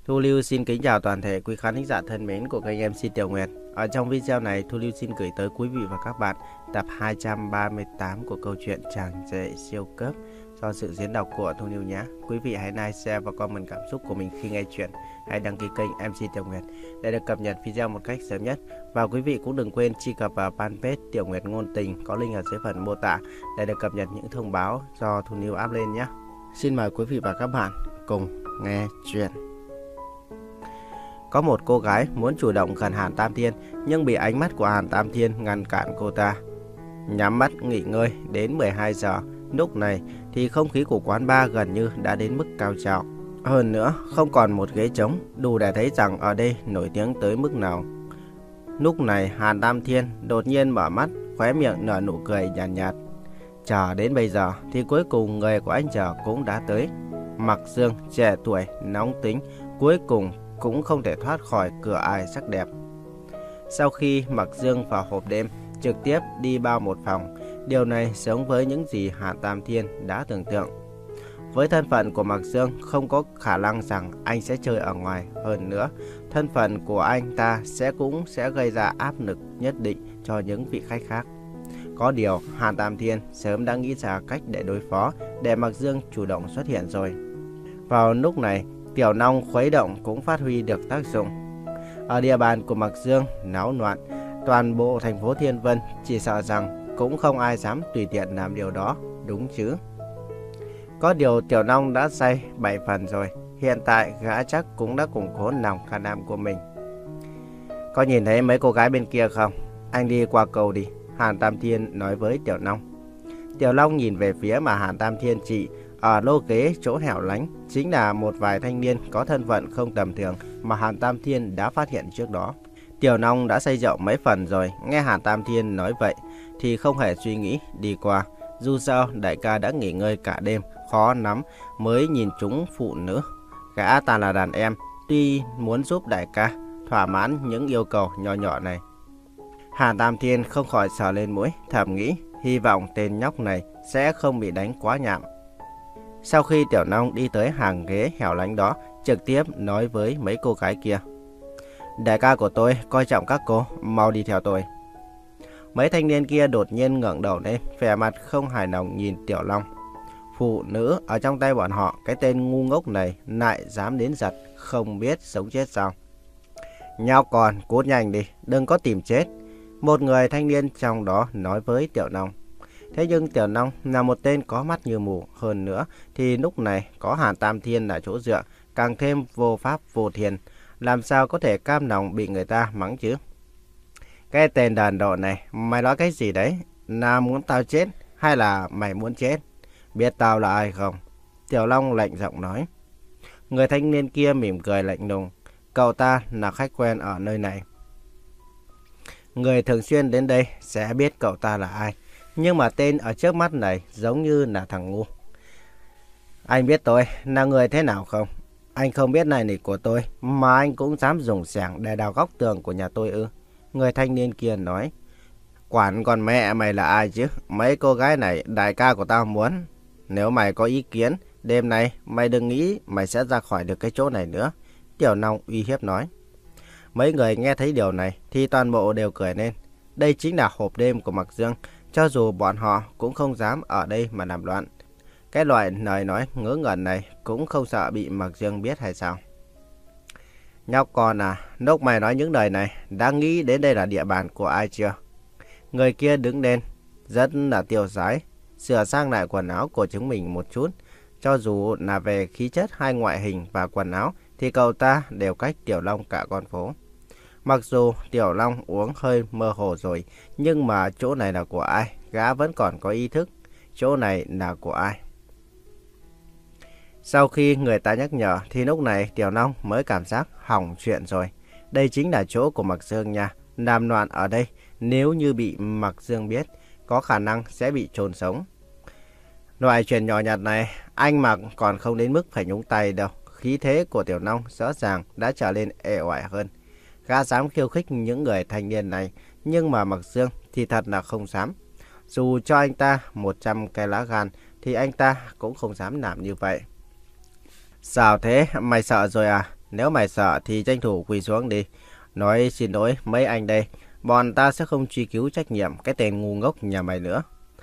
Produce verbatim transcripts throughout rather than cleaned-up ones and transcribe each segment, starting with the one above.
Thu Lưu xin kính chào toàn thể quý khán thính giả thân mến của kênh em xê Tiểu Nguyệt. Ở trong video này, Thu Lưu xin gửi tới quý vị và các bạn tập hai trăm ba mươi tám của câu chuyện Chàng Rể Siêu Cấp do sự diễn đọc của Thu Lưu nhé. Quý vị hãy like, share và comment cảm xúc của mình khi nghe chuyện. Hãy đăng ký kênh em xê Tiểu Nguyệt để được cập nhật video một cách sớm nhất. Và quý vị cũng đừng quên truy cập vào fanpage Tiểu Nguyệt Ngôn Tình có link ở dưới phần mô tả để được cập nhật những thông báo do Thu Lưu up lên nhé. Xin mời quý vị và các bạn cùng nghe chuyện. Có một cô gái muốn chủ động gần Hàn Tam Thiên nhưng bị ánh mắt của Hàn Tam Thiên ngăn cản cô ta. Nhắm mắt nghỉ ngơi đến mười hai giờ, lúc này thì không khí của quán bar gần như đã đến mức cao trào. Hơn nữa, không còn một ghế trống, đủ để thấy rằng ở đây nổi tiếng tới mức nào. Lúc này Hàn Tam Thiên đột nhiên mở mắt, khóe miệng nở nụ cười nhàn nhạt, nhạt. Chờ đến bây giờ thì cuối cùng người của anh chờ cũng đã tới. Mặc Dương trẻ tuổi, nóng tính, cuối cùng cũng không thể thoát khỏi cửa ải sắc đẹp. Sau khi Mặc Dương vào hộp đêm, trực tiếp đi bao một phòng, điều này giống với những gì Hàn Tam Thiên đã tưởng tượng. Với thân phận của Mặc Dương, không có khả năng rằng anh sẽ chơi ở ngoài. Hơn nữa, thân phận của anh ta sẽ cũng sẽ gây ra áp lực nhất định cho những vị khách khác. Có điều, Hàn Tam Thiên sớm đã nghĩ ra cách để đối phó, để Mặc Dương chủ động xuất hiện rồi. Vào lúc này, Tiểu Long khuấy động cũng phát huy được tác dụng. Ở địa bàn của Mặc Dương náo loạn, toàn bộ thành phố Thiên Vân chỉ sợ rằng cũng không ai dám tùy tiện làm điều đó, đúng chứ? Có điều Tiểu Long đã say bảy phần rồi, hiện tại gã chắc cũng đã củng cố lòng can đảm của mình. Có nhìn thấy mấy cô gái bên kia không? Anh đi qua cầu đi, Hàn Tam Thiên nói với Tiểu Long. Tiểu Long nhìn về phía mà Hàn Tam Thiên chỉ ở lô ghế chỗ hẻo lánh, chính là một vài thanh niên có thân phận không tầm thường mà Hàn Tam Thiên đã phát hiện trước đó. Tiểu Long đã say rượu mấy phần rồi, nghe Hàn Tam Thiên nói vậy thì không hề suy nghĩ đi qua. Dù sao đại ca đã nghỉ ngơi cả đêm, khó lắm mới nhìn trúng phụ nữ. Gã ta là đàn em, tuy muốn giúp đại ca thỏa mãn những yêu cầu nhỏ nhỏ này. Hàn Tam Thiên không khỏi sờ lên mũi, thầm nghĩ hy vọng tên nhóc này sẽ không bị đánh quá nhạm. Sau khi Tiểu Long đi tới hàng ghế hẻo lánh đó, trực tiếp nói với mấy cô gái kia. Đại ca của tôi coi trọng các cô, mau đi theo tôi. Mấy thanh niên kia đột nhiên ngẩng đầu lên, vẻ mặt không hài lòng nhìn Tiểu Long. Phụ nữ ở trong tay bọn họ, cái tên ngu ngốc này lại dám đến giật, không biết sống chết sao. Nhóc con, cút nhanh đi, đừng có tìm chết. Một người thanh niên trong đó nói với Tiểu Long. Thế nhưng Tiểu Long là một tên có mắt như mù, hơn nữa thì lúc này có Hàn Tam Thiên là chỗ dựa, càng thêm vô pháp vô thiên, làm sao có thể cam lòng bị người ta mắng chứ? Cái tên đàn độ này, mày nói cái gì đấy? Là muốn tao chết hay là mày muốn chết? Biết tao là ai không? Tiểu Long lạnh giọng nói. Người thanh niên kia mỉm cười lạnh lùng, cậu ta là khách quen ở nơi này. Người thường xuyên đến đây sẽ biết cậu ta là ai. Nhưng mà tên ở trước mắt này giống như là thằng ngu. Anh biết tôi là người thế nào không? Anh không biết này nỉ của tôi mà anh cũng dám dùng xẻng để đào góc tường của nhà tôi ư? Người thanh niên kia nói. Quản con mẹ mày là ai chứ? Mấy cô gái này đại ca của tao muốn. Nếu mày có ý kiến, đêm nay mày đừng nghĩ mày sẽ ra khỏi được cái chỗ này nữa. Tiểu Long uy hiếp nói. Mấy người nghe thấy điều này thì toàn bộ đều cười lên. Đây chính là hộp đêm của Mặc Dương. Cho dù bọn họ cũng không dám ở đây mà làm loạn. Cái loại lời nói ngớ ngẩn này cũng không sợ bị Mặc Dương biết hay sao? Nhóc con à, lúc mày nói những lời này, đã nghĩ đến đây là địa bàn của ai chưa? Người kia đứng lên, rất là tiêu sái, sửa sang lại quần áo của chúng mình một chút. Cho dù là về khí chất hay ngoại hình và quần áo, thì cậu ta đều cách Tiểu Long cả con phố. Mặc dù Tiểu Long uống hơi mơ hồ rồi, nhưng mà chỗ này là của ai, gã vẫn còn có ý thức. Chỗ này là của ai? Sau khi người ta nhắc nhở, thì lúc này Tiểu Long mới cảm giác hỏng chuyện rồi. Đây chính là chỗ của Mặc Dương nha. Làm loạn ở đây, nếu như bị Mặc Dương biết, có khả năng sẽ bị chôn sống. Loại chuyện nhỏ nhặt này, anh Mặc còn không đến mức phải nhúng tay đâu. Khí thế của Tiểu Long rõ ràng đã trở lên ệ oải hơn. Gã dám khiêu khích những người thanh niên này, nhưng mà Mặc Dương thì thật là không dám. Dù cho anh ta một trăm cái lá gan thì anh ta cũng không dám làm như vậy. Sao thế? Mày sợ rồi à? Nếu mày sợ thì tranh thủ quỳ xuống đi. Nói xin lỗi mấy anh đây. Bọn ta sẽ không truy cứu trách nhiệm cái tên ngu ngốc nhà mày nữa.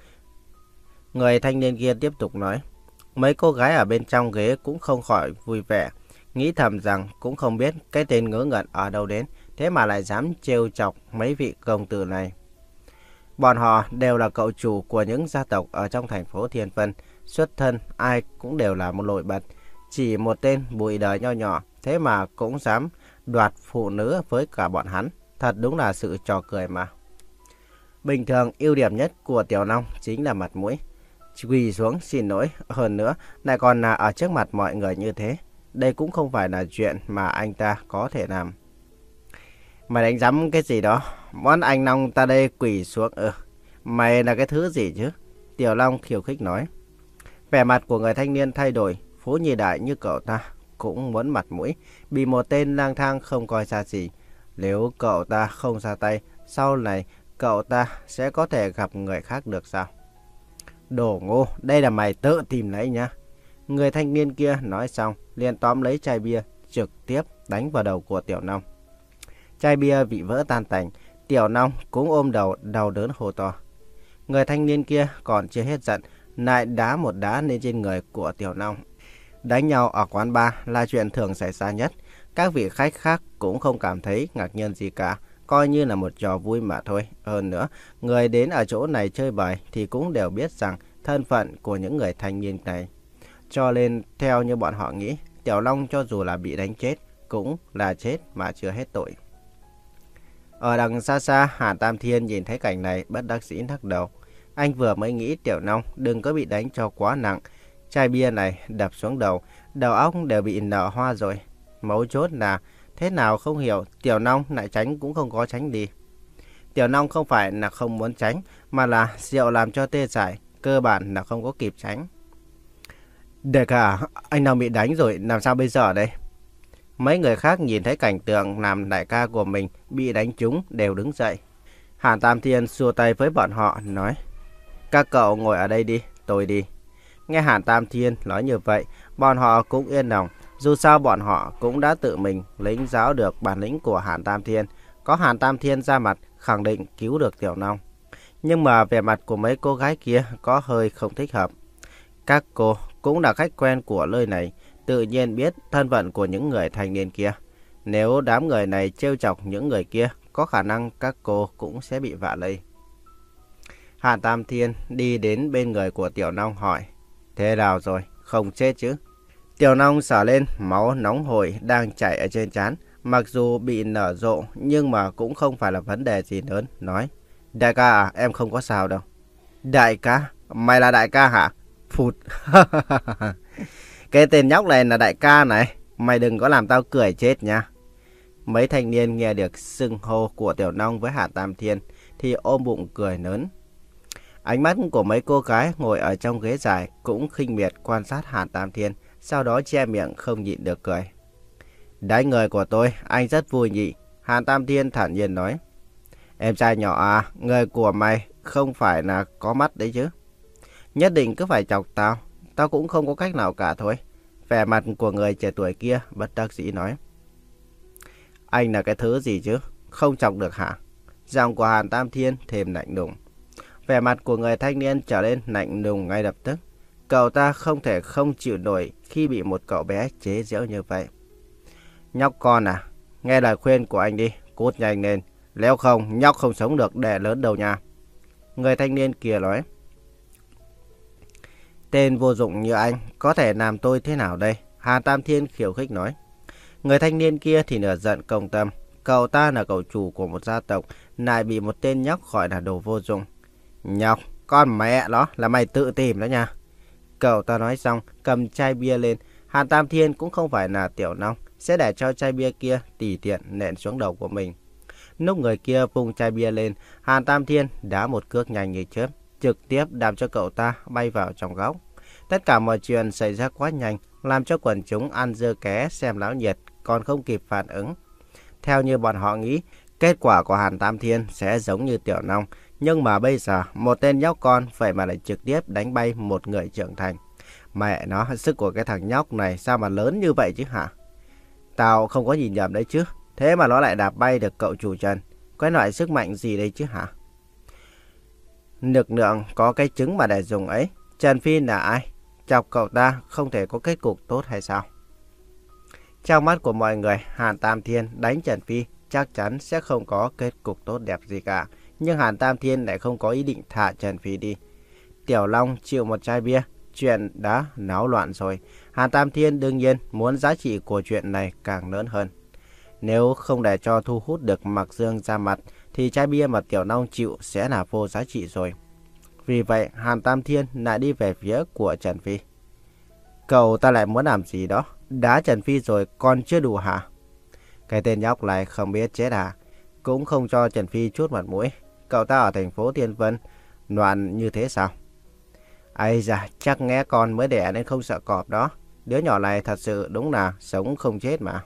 Người thanh niên kia tiếp tục nói. Mấy cô gái ở bên trong ghế cũng không khỏi vui vẻ. Nghĩ thầm rằng cũng không biết cái tên ngớ ngẩn ở đâu đến. Thế mà lại dám trêu chọc mấy vị công tử này. Bọn họ đều là cậu chủ của những gia tộc ở trong thành phố Thiên Vân. Xuất thân ai cũng đều là một nổi bật. Chỉ một tên bụi đời nho nhỏ. Thế mà cũng dám đoạt phụ nữ với cả bọn hắn. Thật đúng là sự trò cười mà. Bình thường ưu điểm nhất của Tiểu Long chính là mặt mũi. Quỳ xuống xin lỗi. Hơn nữa lại còn là ở trước mặt mọi người như thế. Đây cũng không phải là chuyện mà anh ta có thể làm. Mày đánh giấm cái gì đó? Món anh Long ta đây quỳ xuống. Ừ, mày là cái thứ gì chứ? Tiểu Long khiêu khích nói. Vẻ mặt của người thanh niên thay đổi. Phú Nhị Đại như cậu ta cũng muốn mặt mũi. Bị một tên lang thang không coi ra gì. Nếu cậu ta không ra tay, sau này cậu ta sẽ có thể gặp người khác được sao? Đồ ngu, đây là mày tự tìm lấy nhá. Người thanh niên kia nói xong, liền tóm lấy chai bia, trực tiếp đánh vào đầu của Tiểu Long. Chai bia bị vỡ tan tành, Tiểu Long cũng ôm đầu, đau đớn hô to. Người thanh niên kia còn chưa hết giận, lại đá một đá lên trên người của Tiểu Long. Đánh nhau ở quán bar là chuyện thường xảy ra nhất. Các vị khách khác cũng không cảm thấy ngạc nhiên gì cả, coi như là một trò vui mà thôi. Hơn nữa, người đến ở chỗ này chơi bời thì cũng đều biết rằng thân phận của những người thanh niên này. Cho nên, theo như bọn họ nghĩ, Tiểu Long cho dù là bị đánh chết, cũng là chết mà chưa hết tội. Ở đằng xa xa, Hàn Tam Thiên nhìn thấy cảnh này bất đắc dĩ lắc đầu. Anh vừa mới nghĩ Tiểu Long đừng có bị đánh cho quá nặng. Chai bia này đập xuống đầu, đầu óc đều bị nở hoa rồi. Mấu chốt là thế nào không hiểu, Tiểu Long lại tránh cũng không có tránh đi. Tiểu Long không phải là không muốn tránh, mà là rượu làm cho tê dại, cơ bản là không có kịp tránh. Đại ca, anh Long bị đánh rồi, làm sao bây giờ đây? Mấy người khác nhìn thấy cảnh tượng làm đại ca của mình bị đánh trúng đều đứng dậy. Hàn Tam Thiên xua tay với bọn họ nói, các cậu ngồi ở đây đi, tôi đi. Nghe Hàn Tam Thiên nói như vậy, bọn họ cũng yên lòng. Dù sao bọn họ cũng đã tự mình lĩnh giáo được bản lĩnh của Hàn Tam Thiên. Có Hàn Tam Thiên ra mặt khẳng định cứu được Tiểu Long. Nhưng mà vẻ mặt của mấy cô gái kia có hơi không thích hợp. Các cô cũng là khách quen của nơi này, tự nhiên biết thân phận của những người thanh niên kia. Nếu đám người này trêu chọc những người kia, có khả năng các cô cũng sẽ bị vạ lây. Hàn Tam Thiên đi đến bên người của Tiểu Long hỏi, thế nào rồi, không chết chứ? Tiểu Long xả lên máu nóng hổi đang chảy ở trên trán, mặc dù bị nở rộ nhưng mà cũng không phải là vấn đề gì lớn, nói, đại ca à, em không có sao đâu. Đại ca? Mày là đại ca hả? Phụt. Cái tên nhóc này là đại ca này, mày đừng có làm tao cười chết nha. Mấy thanh niên nghe được xưng hô của Tiểu Long với Hàn Tam Thiên thì ôm bụng cười lớn. Ánh mắt của mấy cô gái ngồi ở trong ghế dài cũng khinh miệt quan sát Hàn Tam Thiên, sau đó che miệng không nhịn được cười. Đánh người của tôi, anh rất vui nhỉ? Hàn Tam Thiên thản nhiên nói. Em trai nhỏ à, người của mày không phải là có mắt đấy chứ? Nhất định cứ phải chọc tao, tao cũng không có cách nào cả thôi. Vẻ mặt của người trẻ tuổi kia bất đắc dĩ nói. Anh là cái thứ gì chứ? Không chọc được hả? Giọng của Hàn Tam Thiên thêm lạnh lùng. Vẻ mặt của người thanh niên trở nên lạnh lùng ngay lập tức. Cậu ta không thể không chịu nổi khi bị một cậu bé chế giễu như vậy. Nhóc con à, nghe lời khuyên của anh đi, cút nhanh lên. Nếu không, nhóc không sống được để lớn đâu nha. Người thanh niên kia nói. Tên vô dụng như anh có thể làm tôi thế nào đây? Hàn Tam Thiên khiêu khích nói. Người thanh niên kia thì nửa giận công tâm. Cậu ta là cậu chủ của một gia tộc, lại bị một tên nhóc gọi là đồ vô dụng. Nhóc, con mẹ nó là mày tự tìm đó nha. Cậu ta nói xong, cầm chai bia lên. Hàn Tam Thiên cũng không phải là Tiểu Long, sẽ để cho chai bia kia tùy tiện nện xuống đầu của mình. Lúc người kia vung chai bia lên, Hàn Tam Thiên đá một cước nhanh như chớp, trực tiếp đạp cho cậu ta bay vào trong góc. Tất cả mọi chuyện xảy ra quá nhanh, làm cho quần chúng ăn dưa ké xem náo nhiệt còn không kịp phản ứng. Theo như bọn họ nghĩ, kết quả của Hàn Tam Thiên sẽ giống như Tiểu Long, nhưng mà bây giờ một tên nhóc con vậy mà lại trực tiếp đánh bay một người trưởng thành. Mẹ nó, sức của cái thằng nhóc này sao mà lớn như vậy chứ hả? Tao không có nhìn nhầm đấy chứ. Thế mà nó lại đạp bay được cậu chủ Trần. Cái loại sức mạnh gì đây chứ hả? Lực lượng có cái trứng mà để dùng ấy. Trần Phi là ai? Chọc cậu ta không thể có kết cục tốt hay sao? Trong mắt của mọi người, Hàn Tam Thiên đánh Trần Phi chắc chắn sẽ không có kết cục tốt đẹp gì cả. Nhưng Hàn Tam Thiên lại không có ý định thả Trần Phi đi. Tiểu Long chịu một chai bia, chuyện đã náo loạn rồi. Hàn Tam Thiên đương nhiên muốn giá trị của chuyện này càng lớn hơn. Nếu không để cho thu hút được Mạc Dương ra mặt, thì chai bia mà Tiểu Long chịu sẽ là vô giá trị rồi. Vì vậy, Hàn Tam Thiên lại đi về phía của Trần Phi. Cậu ta lại muốn làm gì đó? Đá Trần Phi rồi còn chưa đủ hả? Cái tên nhóc này không biết chết à? Cũng không cho Trần Phi chút mặt mũi. Cậu ta ở thành phố Thiên Vân loạn như thế sao? Ây da, chắc nghe con mới đẻ nên không sợ cọp đó. Đứa nhỏ này thật sự đúng là sống không chết mà.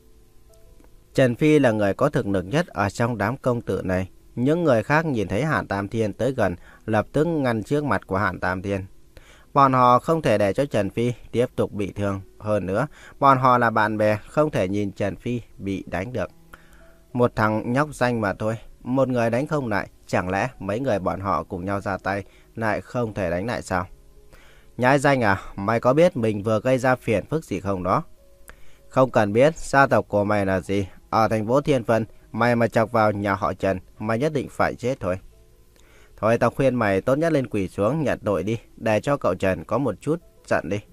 Trần Phi là người có thực lực nhất ở trong đám công tử này. Những người khác nhìn thấy Hàn Tam Thiên tới gần, lập tức ngăn trước mặt của Hàn Tam Thiên. Bọn họ không thể để cho Trần Phi tiếp tục bị thương. Hơn nữa, bọn họ là bạn bè, không thể nhìn Trần Phi bị đánh được. Một thằng nhóc danh mà thôi, một người đánh không lại, chẳng lẽ mấy người bọn họ cùng nhau ra tay lại không thể đánh lại sao? Nhãi danh à, mày có biết mình vừa gây ra phiền phức gì không đó? Không cần biết gia tộc của mày là gì. Ở thành phố Thiên Vân, mày mà chọc vào nhà họ Trần, mày nhất định phải chết thôi. Thôi tao khuyên mày tốt nhất lên quỳ xuống nhận tội đi, để cho cậu Trần có một chút giận đi.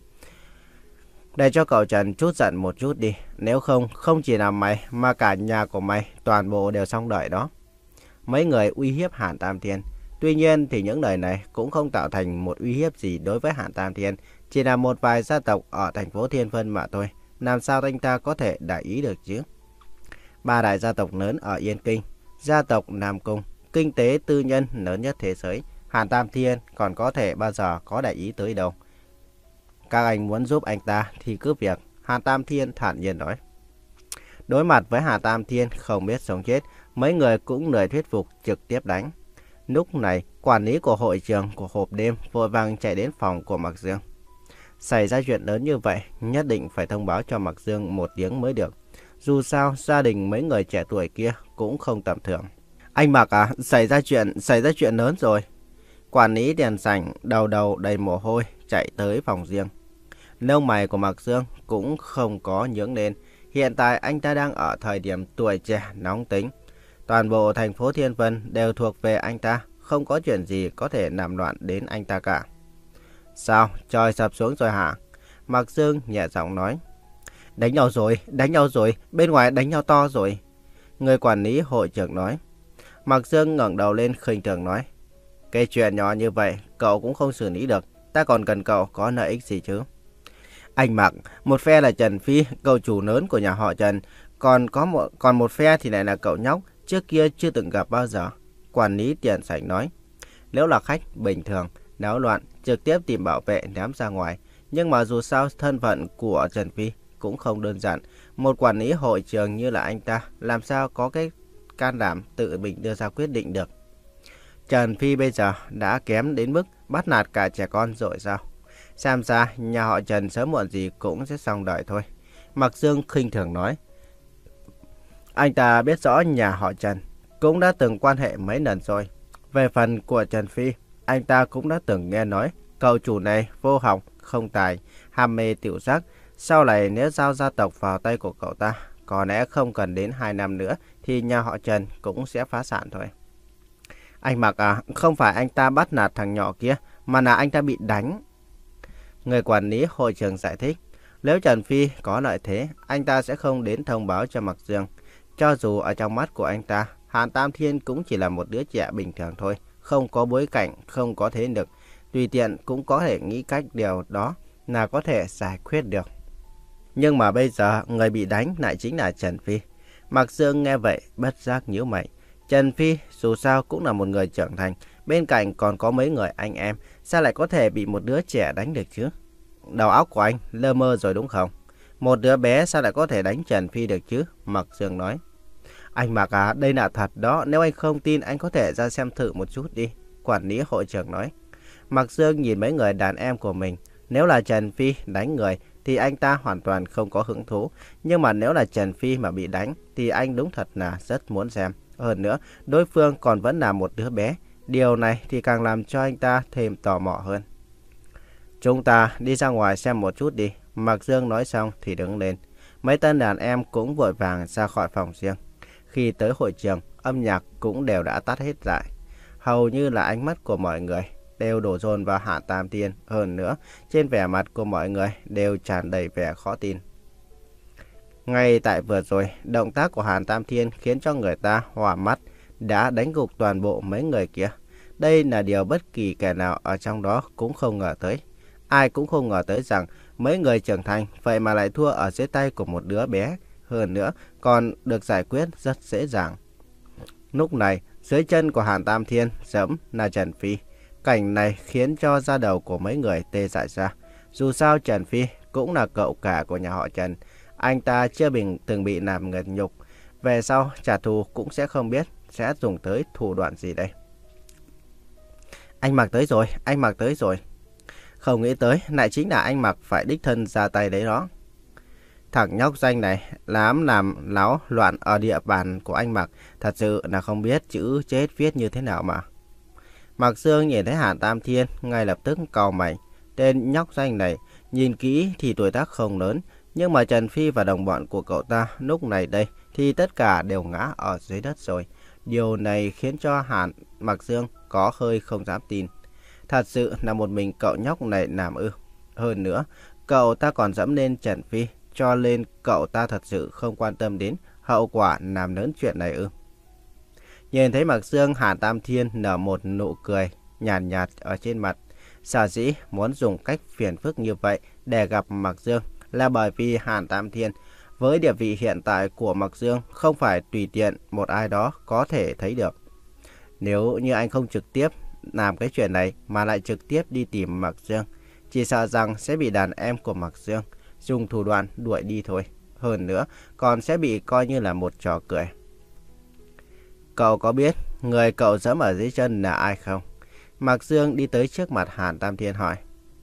Để cho cậu Trần chút giận một chút đi, nếu không, không chỉ là mày mà cả nhà của mày toàn bộ đều xong đời đó. Mấy người uy hiếp Hàn Tam Thiên. Tuy nhiên thì những lời này cũng không tạo thành một uy hiếp gì đối với Hàn Tam Thiên, chỉ là một vài gia tộc ở thành phố Thiên Vân mà thôi. Làm sao anh ta có thể để ý được chứ? Ba đại gia tộc lớn ở Yên Kinh, gia tộc Nam Cung, kinh tế tư nhân lớn nhất thế giới, Hàn Tam Thiên còn có thể bao giờ có để ý tới đâu. Các anh muốn giúp anh ta thì cứ việc, Hàn Tam Thiên thản nhiên nói. Đối mặt với Hàn Tam Thiên không biết sống chết, mấy người cũng lười thuyết phục trực tiếp đánh. Lúc này, quản lý của hội trường của hộp đêm vội vàng chạy đến phòng của Mạc Dương. Xảy ra chuyện lớn như vậy, nhất định phải thông báo cho Mạc Dương một tiếng mới được. Dù sao, gia đình mấy người trẻ tuổi kia cũng không tầm thường. Anh Mạc à, xảy ra chuyện, xảy ra chuyện lớn rồi. Quản lý tiền sảnh đầu đầu đầy mồ hôi chạy tới phòng riêng. Lông mày của Mạc Dương cũng không có nhướng lên. Hiện tại anh ta đang ở thời điểm tuổi trẻ nóng tính. Toàn bộ thành phố Thiên Vân đều thuộc về anh ta, không có chuyện gì có thể làm loạn đến anh ta cả. Sao, trời sập xuống rồi hả? Mạc Dương nhẹ giọng nói. Đánh nhau rồi, đánh nhau rồi, bên ngoài đánh nhau to rồi. Người quản lý hội trưởng nói. Mạc Dương ngẩng đầu lên khinh thường nói. Cái chuyện nhỏ như vậy, cậu cũng không xử lý được, ta còn cần cậu có lợi ích gì chứ? Anh Mạc, một phe là Trần Phi, cậu chủ lớn của nhà họ Trần, còn có một còn một phe thì lại là cậu nhóc, trước kia chưa từng gặp bao giờ. Quản lý tiền sảnh nói. Nếu là khách bình thường, náo loạn, trực tiếp tìm bảo vệ ném ra ngoài. Nhưng mà dù sao thân phận của Trần Phi cũng không đơn giản. Một quản lý hội trường như là anh ta, làm sao có cái can đảm tự mình đưa ra quyết định được. Trần Phi bây giờ đã kém đến mức bắt nạt cả trẻ con rồi sao? Xem ra nhà họ Trần sớm muộn gì cũng sẽ xong đời thôi. Mạc Dương khinh thường nói. Anh ta biết rõ nhà họ Trần cũng đã từng quan hệ mấy lần rồi. Về phần của Trần Phi, anh ta cũng đã từng nghe nói cậu chủ này vô học, không tài, ham mê tiểu sắc. Sau này nếu giao gia tộc vào tay của cậu ta, có lẽ không cần đến hai năm nữa thì nhà họ Trần cũng sẽ phá sản thôi. Anh Mạc à, không phải anh ta bắt nạt thằng nhỏ kia, mà là anh ta bị đánh. Người quản lý hội trường giải thích. Nếu Trần Phi có lợi thế, anh ta sẽ không đến thông báo cho Mạc Dương. Cho dù ở trong mắt của anh ta, Hàn Tam Thiên cũng chỉ là một đứa trẻ bình thường thôi, không có bối cảnh, không có thế lực. Tùy tiện cũng có thể nghĩ cách điều đó là có thể giải quyết được. Nhưng mà bây giờ người bị đánh lại chính là Trần Phi. Mạc Dương nghe vậy bất giác nhíu mày. Trần Phi dù sao cũng là một người trưởng thành, bên cạnh còn có mấy người anh em, sao lại có thể bị một đứa trẻ đánh được chứ? Đầu óc của anh lơ mơ rồi đúng không? Một đứa bé sao lại có thể đánh Trần Phi được chứ? Mạc Dương nói. Anh Mạc à, đây là thật đó, nếu anh không tin anh có thể ra xem thử một chút đi. Quản lý hội trưởng nói. Mạc Dương nhìn mấy người đàn em của mình, nếu là Trần Phi đánh người thì anh ta hoàn toàn không có hứng thú. Nhưng mà nếu là Trần Phi mà bị đánh thì anh đúng thật là rất muốn xem. Hơn nữa, đối phương còn vẫn là một đứa bé. Điều này thì càng làm cho anh ta thêm tò mò hơn. Chúng ta đi ra ngoài xem một chút đi. Mạc Dương nói xong thì đứng lên. Mấy tên đàn em cũng vội vàng ra khỏi phòng riêng. Khi tới hội trường, âm nhạc cũng đều đã tắt hết lại. Hầu như là ánh mắt của mọi người đều đổ dồn vào Hạ Tam Thiên. Hơn nữa, trên vẻ mặt của mọi người đều tràn đầy vẻ khó tin. Ngay tại vừa rồi, động tác của Hàn Tam Thiên khiến cho người ta hoa mắt, đã đánh gục toàn bộ mấy người kia. Đây là điều bất kỳ kẻ nào ở trong đó cũng không ngờ tới. Ai cũng không ngờ tới rằng mấy người trưởng thành vậy mà lại thua ở dưới tay của một đứa bé. Hơn nữa, còn được giải quyết rất dễ dàng. Lúc này, dưới chân của Hàn Tam Thiên giẫm là Trần Phi. Cảnh này khiến cho da đầu của mấy người tê dại ra. Dù sao Trần Phi cũng là cậu cả của nhà họ Trần. Anh ta chưa bình từng bị làm ngật nhục. Về sau trả thù cũng sẽ không biết sẽ dùng tới thủ đoạn gì đây. Anh Mạc tới rồi, anh Mạc tới rồi. Không nghĩ tới lại chính là anh Mạc phải đích thân ra tay đấy đó. Thằng nhóc danh này làm làm láo loạn ở địa bàn của anh Mạc, thật sự là không biết chữ chết viết như thế nào mà. Mạc Dương nhìn thấy Hàn Tam Thiên ngay lập tức cau mày. Tên nhóc danh này nhìn kỹ thì tuổi tác không lớn, nhưng mà Trần Phi và đồng bọn của cậu ta lúc này đây thì tất cả đều ngã ở dưới đất rồi. Điều này khiến cho Hàn Mạc Dương có hơi không dám tin. Thật sự là một mình cậu nhóc này làm ư? Hơn nữa, cậu ta còn dẫm lên Trần Phi, cho nên cậu ta thật sự không quan tâm đến hậu quả làm lớn chuyện này ư? Nhìn thấy Mạc Dương, Hàn Tam Thiên nở một nụ cười nhàn nhạt, nhạt ở trên mặt. Sở dĩ muốn dùng cách phiền phức như vậy để gặp Mạc Dương là bởi vì Hàn Tam Thiên với địa vị hiện tại của Mạc Dương không phải tùy tiện một ai đó có thể thấy được. Nếu như anh không trực tiếp làm cái chuyện này mà lại trực tiếp đi tìm Mạc Dương, chỉ sợ rằng sẽ bị đàn em của Mạc Dương dùng thủ đoạn đuổi đi thôi. Hơn nữa, còn sẽ bị coi như là một trò cười. Cậu có biết người cậu giẫm ở dưới chân là ai không? Mạc Dương đi tới trước mặt Hàn Tam Thiên hỏi.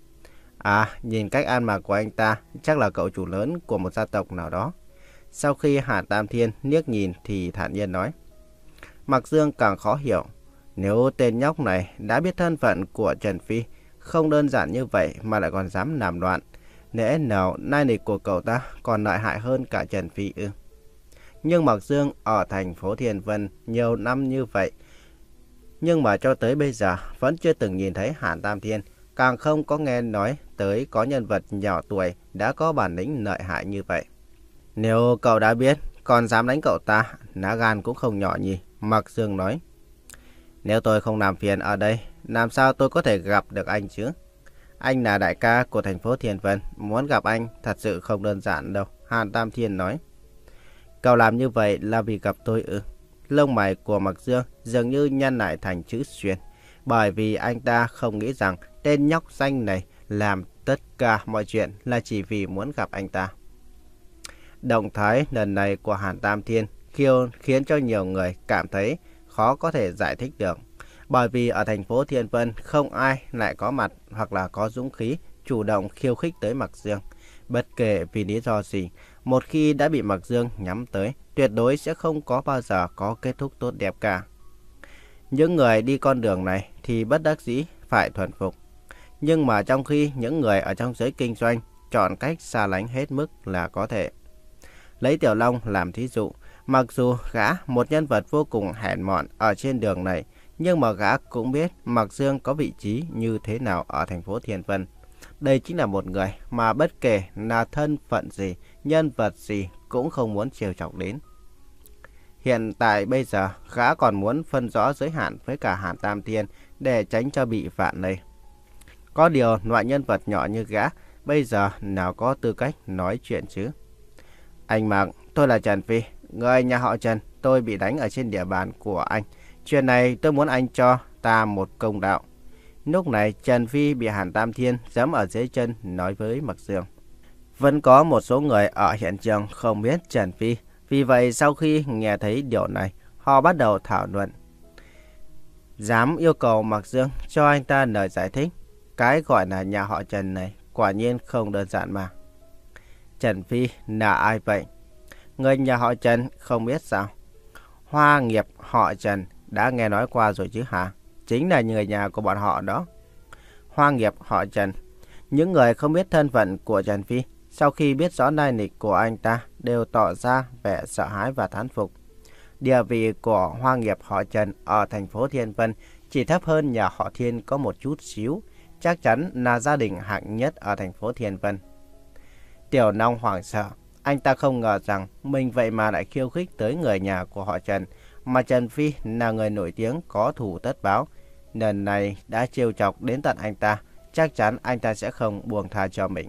À, nhìn cách ăn mặc của anh ta, chắc là cậu chủ lớn của một gia tộc nào đó. Sau khi Hàn Tam Thiên liếc nhìn thì thản nhiên nói. Mạc Dương càng khó hiểu. Nếu tên nhóc này đã biết thân phận của Trần Phi, không đơn giản như vậy mà lại còn dám làm loạn. Lẽ nào nai nịch của cậu ta còn lợi hại hơn cả Trần Phi ư? Nhưng Mạc Dương ở thành phố Thiên Vân nhiều năm như vậy, nhưng mà cho tới bây giờ vẫn chưa từng nhìn thấy Hàn Tam Thiên, càng không có nghe nói tới có nhân vật nhỏ tuổi đã có bản lĩnh lợi hại như vậy. Nếu cậu đã biết, còn dám đánh cậu ta, lá gan cũng không nhỏ nhỉ, Mạc Dương nói. Nếu tôi không làm phiền ở đây, làm sao tôi có thể gặp được anh chứ? Anh là đại ca của thành phố Thiên Vân, muốn gặp anh thật sự không đơn giản đâu, Hàn Tam Thiên nói. Cậu làm như vậy là vì gặp tôi ư? Lông mày của Mạc Dương dường như nhăn lại thành chữ xuyên, bởi vì anh ta không nghĩ rằng tên nhóc xanh này làm tất cả mọi chuyện là chỉ vì muốn gặp anh ta. Động thái lần này của Hàn Tam Thiên khiêu khiến cho nhiều người cảm thấy khó có thể giải thích được. Bởi vì ở thành phố Thiên Vân không ai lại có mặt hoặc là có dũng khí chủ động khiêu khích tới Mạc Dương. Bất kể vì lý do gì, một khi đã bị Mạc Dương nhắm tới, tuyệt đối sẽ không có bao giờ có kết thúc tốt đẹp cả. Những người đi con đường này thì bất đắc dĩ phải thuần phục. Nhưng mà trong khi những người ở trong giới kinh doanh chọn cách xa lánh hết mức là có thể. Lấy Tiểu Long làm thí dụ, mặc dù gã một nhân vật vô cùng hèn mọn ở trên đường này, nhưng mà gã cũng biết Mạc Dương có vị trí như thế nào ở thành phố Thiên Vân. Đây chính là một người mà bất kể là thân phận gì, nhân vật gì cũng không muốn trêu chọc đến. Hiện tại bây giờ, gã còn muốn phân rõ giới hạn với cả Hàn Tam Thiên để tránh cho bị vạ lây. Có điều, loại nhân vật nhỏ như gã, bây giờ nào có tư cách nói chuyện chứ? Anh Mạc, tôi là Trần Phi, người nhà họ Trần, tôi bị đánh ở trên địa bàn của anh. Chuyện này tôi muốn anh cho ta một công đạo. Lúc này Trần Phi bị Hàn Tam Thiên giẫm ở dưới chân nói với Mạc Dương. Vẫn có một số người ở hiện trường không biết Trần Phi. Vì vậy sau khi nghe thấy điều này, họ bắt đầu thảo luận. Dám yêu cầu Mạc Dương cho anh ta lời giải thích. Cái gọi là nhà họ Trần này quả nhiên không đơn giản mà. Trần Phi là ai vậy? Người nhà họ Trần không biết sao? Hoa nghiệp họ Trần đã nghe nói qua rồi chứ hả? Chính là người nhà của bọn họ đó. Hoa nghiệp họ Trần. Những người không biết thân phận của Trần Phi, sau khi biết rõ lai lịch của anh ta, đều tỏ ra vẻ sợ hãi và thán phục. Địa vị của hoa nghiệp họ Trần ở thành phố Thiên Vân chỉ thấp hơn nhà họ Thiên có một chút xíu, chắc chắn là gia đình hạng nhất ở thành phố Thiên Vân. Tiểu Long hoảng sợ, anh ta không ngờ rằng mình vậy mà lại khiêu khích tới người nhà của họ Trần, mà Trần Phi là người nổi tiếng có thù tất báo. Lần này đã trêu chọc đến tận anh ta, chắc chắn anh ta sẽ không buông tha cho mình.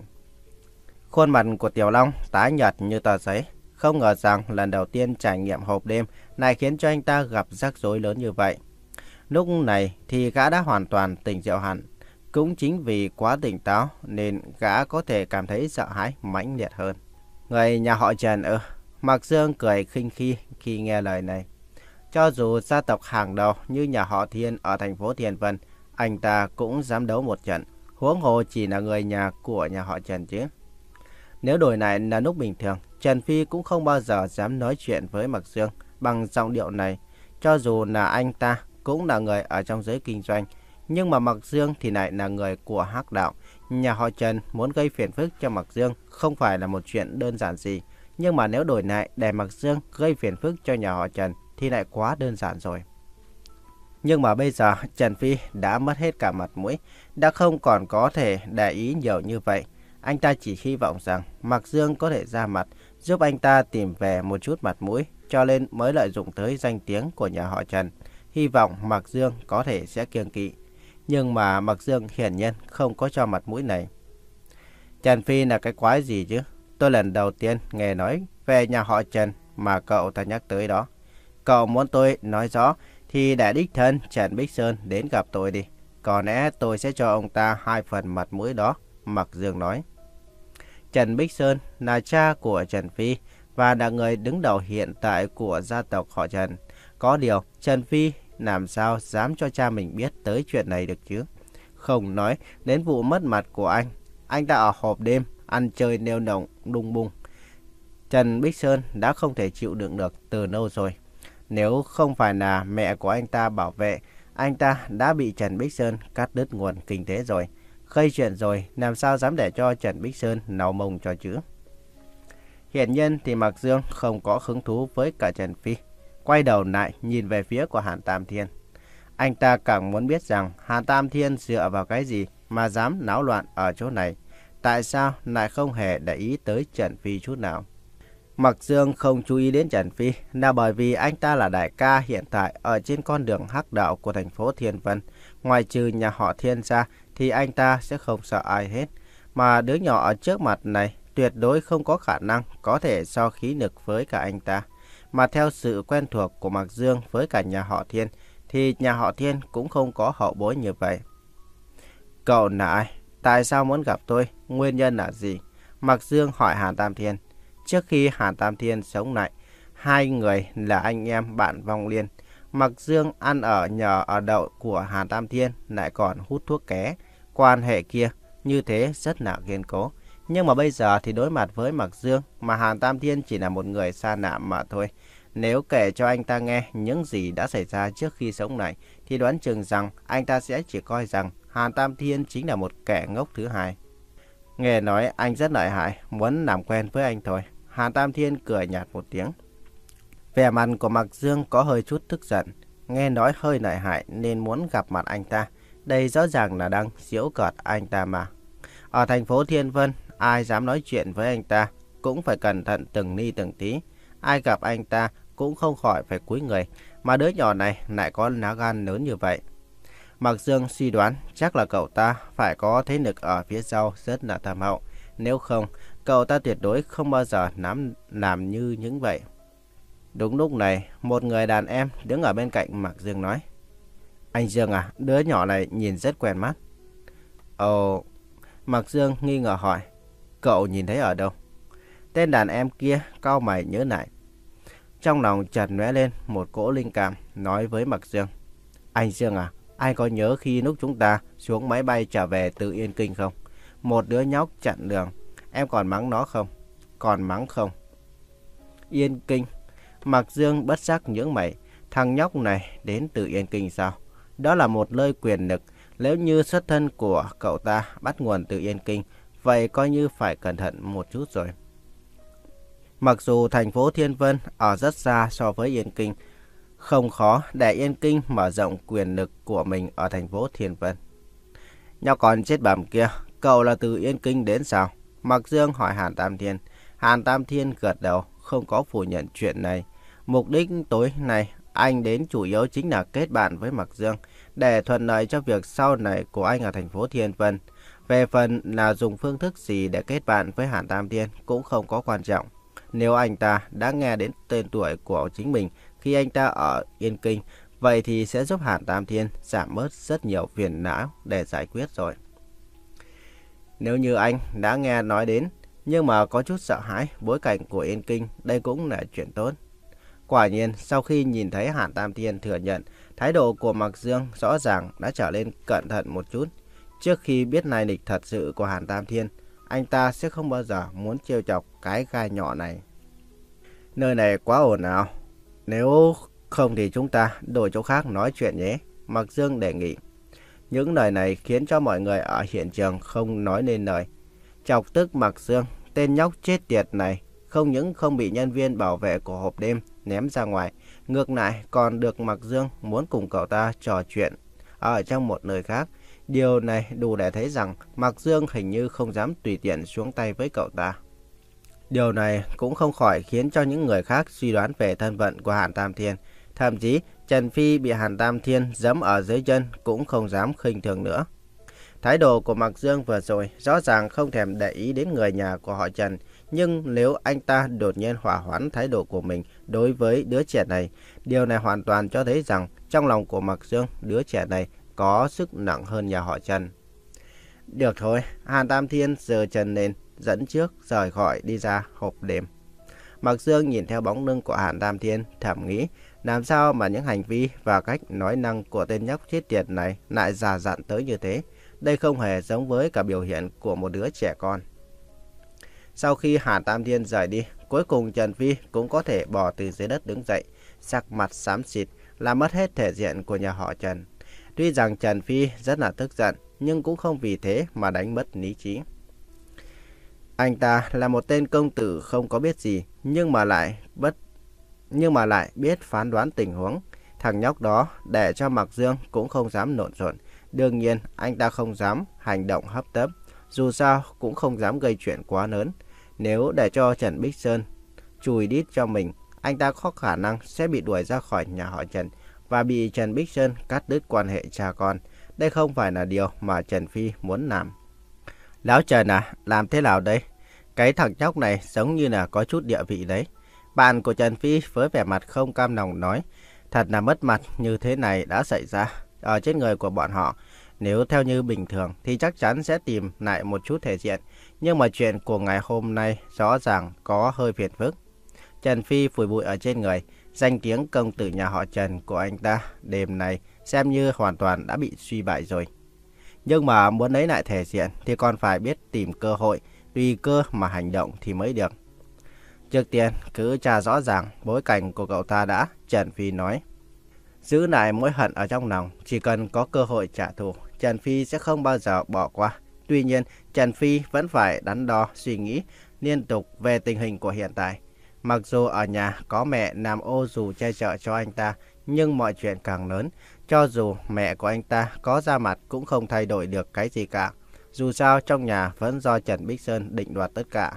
Khuôn mặt của Tiểu Long tái nhợt như tờ giấy. Không ngờ rằng lần đầu tiên trải nghiệm hộp đêm này khiến cho anh ta gặp rắc rối lớn như vậy. Lúc này thì gã đã hoàn toàn tỉnh rượu hẳn. Cũng chính vì quá tỉnh táo nên gã có thể cảm thấy sợ hãi mãnh liệt hơn. Người nhà họ Trần ư? Mạc Dương cười khinh khi khi nghe lời này. Cho dù gia tộc hàng đầu như nhà họ Thiên ở thành phố Thiên Vân, anh ta cũng dám đấu một trận. Huống hồ chỉ là người nhà của nhà họ Trần chứ. Nếu đổi lại là lúc bình thường, Trần Phi cũng không bao giờ dám nói chuyện với Mạc Dương bằng giọng điệu này. Cho dù là anh ta cũng là người ở trong giới kinh doanh, nhưng mà Mạc Dương thì lại là người của Hắc Đạo. Nhà họ Trần muốn gây phiền phức cho Mạc Dương không phải là một chuyện đơn giản gì. Nhưng mà nếu đổi lại để Mạc Dương gây phiền phức cho nhà họ Trần thì lại quá đơn giản rồi. Nhưng mà bây giờ Trần Phi đã mất hết cả mặt mũi, đã không còn có thể để ý nhiều như vậy. Anh ta chỉ hy vọng rằng Mạc Dương có thể ra mặt giúp anh ta tìm về một chút mặt mũi, cho nên mới lợi dụng tới danh tiếng của nhà họ Trần. Hy vọng Mạc Dương có thể sẽ kiêng kỵ. Nhưng mà Mạc Dương hiển nhiên không có cho mặt mũi này. Trần Phi là cái quái gì chứ? Tôi lần đầu tiên nghe nói về nhà họ Trần mà cậu ta nhắc tới đó. Cậu muốn tôi nói rõ thì để đích thân Trần Bích Sơn đến gặp tôi đi. Có lẽ tôi sẽ cho ông ta hai phần mặt mũi đó, Mạc Dương nói. Trần Bích Sơn là cha của Trần Phi và là người đứng đầu hiện tại của gia tộc họ Trần. Có điều, Trần Phi làm sao dám cho cha mình biết tới chuyện này được chứ? Không nói đến vụ mất mặt của anh. Anh ta ở hộp đêm, ăn chơi nêu nồng, đung bung. Trần Bích Sơn đã không thể chịu đựng được từ lâu rồi. Nếu không phải là mẹ của anh ta bảo vệ, anh ta đã bị Trần Bích Sơn cắt đứt nguồn kinh tế rồi. Gây chuyện rồi, làm sao dám để cho Trần Bích Sơn nấu mông cho chứ? Hiển nhiên thì Mạc Dương không có hứng thú với cả Trần Phi. Quay đầu lại nhìn về phía của Hàn Tam Thiên. Anh ta càng muốn biết rằng Hàn Tam Thiên dựa vào cái gì mà dám náo loạn ở chỗ này. Tại sao lại không hề để ý tới Trần Phi chút nào? Mạc Dương không chú ý đến Trần Phi là bởi vì anh ta là đại ca hiện tại ở trên con đường hắc đạo của thành phố Thiên Vân. Ngoài trừ nhà họ Thiên ra thì anh ta sẽ không sợ ai hết. Mà đứa nhỏ ở trước mặt này tuyệt đối không có khả năng có thể so khí lực với cả anh ta. Mà theo sự quen thuộc của Mạc Dương với cả nhà họ Thiên thì nhà họ Thiên cũng không có hậu bối như vậy. Cậu là ai? Tại sao muốn gặp tôi? Nguyên nhân là gì? Mạc Dương hỏi Hàn Tam Thiên. Trước khi Hàn Tam Thiên sống lại, hai người là anh em bạn vong liên. Mạc Dương ăn ở nhờ ở đậu của Hàn Tam Thiên lại còn hút thuốc ké. Quan hệ kia như thế rất là kiên cố. Nhưng mà bây giờ thì đối mặt với Mạc Dương mà Hàn Tam Thiên chỉ là một người xa lạ mà thôi. Nếu kể cho anh ta nghe những gì đã xảy ra trước khi sống lại thì đoán chừng rằng anh ta sẽ chỉ coi rằng Hàn Tam Thiên chính là một kẻ ngốc thứ hai. Nghe nói anh rất lợi hại, muốn làm quen với anh thôi. Hàn Tam Thiên cười nhạt một tiếng. Vẻ mặt của Mạc Dương có hơi chút tức giận. Nghe nói hơi lợi hại nên muốn gặp mặt anh ta. Đây rõ ràng là đang giễu cợt anh ta mà. Ở thành phố Thiên Vân, ai dám nói chuyện với anh ta cũng phải cẩn thận từng ly từng tí. Ai gặp anh ta cũng không khỏi phải cúi người. Mà đứa nhỏ này lại có lá gan lớn như vậy. Mạc Dương suy đoán chắc là cậu ta phải có thế lực ở phía sau rất là thâm hậu. Nếu không, cậu ta tuyệt đối không bao giờ nắm làm như những vậy. Đúng lúc này, một người đàn em đứng ở bên cạnh Mạc Dương nói. Anh Dương à, đứa nhỏ này nhìn rất quen mắt. Ồ, Mạc Dương nghi ngờ hỏi. Cậu nhìn thấy ở đâu? Tên đàn em kia cau mày nhớ lại. Trong lòng chợt lóe lên một cỗ linh cảm nói với Mạc Dương. Anh Dương à, anh có nhớ khi lúc chúng ta xuống máy bay trở về từ Yên Kinh không? Một đứa nhóc chặn đường, em còn mắng nó không? còn mắng không. Yên Kinh. Mạc Dương bất giác nhướng mày. Thằng nhóc này đến từ Yên Kinh sao? Đó là một nơi quyền lực. Nếu như xuất thân của cậu ta bắt nguồn từ Yên Kinh, vậy coi như phải cẩn thận một chút rồi. Mặc dù thành phố Thiên Vân ở rất xa so với Yên Kinh, không khó để Yên Kinh mở rộng quyền lực của mình ở thành phố Thiên Vân. Nhóc con chết bẩm kia, cậu là từ Yên Kinh đến sao? Mạc Dương hỏi Hàn Tam Thiên. Hàn Tam Thiên gật đầu, không có phủ nhận chuyện này. Mục đích tối nay anh đến chủ yếu chính là kết bạn với Mạc Dương để thuận lợi cho việc sau này của anh ở thành phố Thiên Vân. Về phần là dùng phương thức gì để kết bạn với Hàn Tam Thiên cũng không có quan trọng. Nếu anh ta đã nghe đến tên tuổi của chính mình khi anh ta ở Yên Kinh, vậy thì sẽ giúp Hàn Tam Thiên giảm bớt rất nhiều phiền não để giải quyết rồi. Nếu như anh đã nghe nói đến, nhưng mà có chút sợ hãi bối cảnh của Yên Kinh, đây cũng là chuyện tốt. Quả nhiên, sau khi nhìn thấy Hàn Tam Thiên thừa nhận, thái độ của Mạc Dương rõ ràng đã trở nên cẩn thận một chút. Trước khi biết lai lịch thật sự của Hàn Tam Thiên, anh ta sẽ không bao giờ muốn trêu chọc cái gai nhỏ này. Nơi này quá ồn ào. Nếu không thì chúng ta đổi chỗ khác nói chuyện nhé. Mạc Dương đề nghị. Những lời này khiến cho mọi người ở hiện trường không nói nên lời. Chọc tức Mạc Dương, tên nhóc chết tiệt này không những không bị nhân viên bảo vệ của hộp đêm ném ra ngoài, ngược lại còn được Mạc Dương muốn cùng cậu ta trò chuyện ở trong một nơi khác. Điều này đủ để thấy rằng Mạc Dương hình như không dám tùy tiện xuống tay với cậu ta. Điều này cũng không khỏi khiến cho những người khác suy đoán về thân phận của Hàn Tam Thiên. Thậm chí Trần Phi bị Hàn Tam Thiên giẫm ở dưới chân cũng không dám khinh thường nữa. Thái độ của Mạc Dương vừa rồi rõ ràng không thèm để ý đến người nhà của họ Trần. Nhưng nếu anh ta đột nhiên hỏa hoãn thái độ của mình đối với đứa trẻ này, điều này hoàn toàn cho thấy rằng trong lòng của Mạc Dương, đứa trẻ này có sức nặng hơn nhà họ Trần. Được thôi, Hàn Tam Thiên giơ chân lên, dẫn trước rời khỏi đi ra hộp đêm. Mạc Dương nhìn theo bóng lưng của Hàn Tam Thiên, thầm nghĩ làm sao mà những hành vi và cách nói năng của tên nhóc chết tiệt này lại già dặn tới như thế. Đây không hề giống với cả biểu hiện của một đứa trẻ con. Sau khi Hàn Tam Thiên rời đi, cuối cùng Trần Phi cũng có thể bò từ dưới đất đứng dậy, sắc mặt xám xịt, làm mất hết thể diện của nhà họ Trần. Tuy rằng Trần Phi rất là tức giận, nhưng cũng không vì thế mà đánh mất lý trí. Anh ta là một tên công tử không có biết gì, nhưng mà lại bất nhưng mà lại biết phán đoán tình huống. Thằng nhóc đó để cho Mạc Dương cũng không dám lộn xộn. Đương nhiên anh ta không dám hành động hấp tấp, dù sao cũng không dám gây chuyện quá lớn. Nếu để cho Trần Bích Sơn chùi đít cho mình, anh ta có khả năng sẽ bị đuổi ra khỏi nhà họ Trần và bị Trần Bích Sơn cắt đứt quan hệ cha con. Đây không phải là điều mà Trần Phi muốn làm. Lão Trần à, làm thế nào đây? Cái thằng nhóc này giống như là có chút địa vị đấy. Bạn của Trần Phi với vẻ mặt không cam lòng nói, thật là mất mặt như thế này đã xảy ra ở trên người của bọn họ. Nếu theo như bình thường thì chắc chắn sẽ tìm lại một chút thể diện. Nhưng mà chuyện của ngày hôm nay rõ ràng có hơi phiền phức. Trần Phi phủi bụi ở trên người. Danh tiếng công tử nhà họ Trần của anh ta đêm này xem như hoàn toàn đã bị suy bại rồi. Nhưng mà muốn lấy lại thể diện thì còn phải biết tìm cơ hội, tùy cơ mà hành động thì mới được. Trước tiên cứ tra rõ ràng bối cảnh của cậu ta đã, Trần Phi nói. Giữ lại mối hận ở trong lòng, chỉ cần có cơ hội trả thù, Trần Phi sẽ không bao giờ bỏ qua. Tuy nhiên, Trần Phi vẫn phải đắn đo suy nghĩ liên tục về tình hình của hiện tại. Mặc dù ở nhà có mẹ làm ô dù che chở cho anh ta, nhưng mọi chuyện càng lớn, cho dù mẹ của anh ta có ra mặt cũng không thay đổi được cái gì cả. Dù sao trong nhà vẫn do Trần Bích Sơn định đoạt tất cả.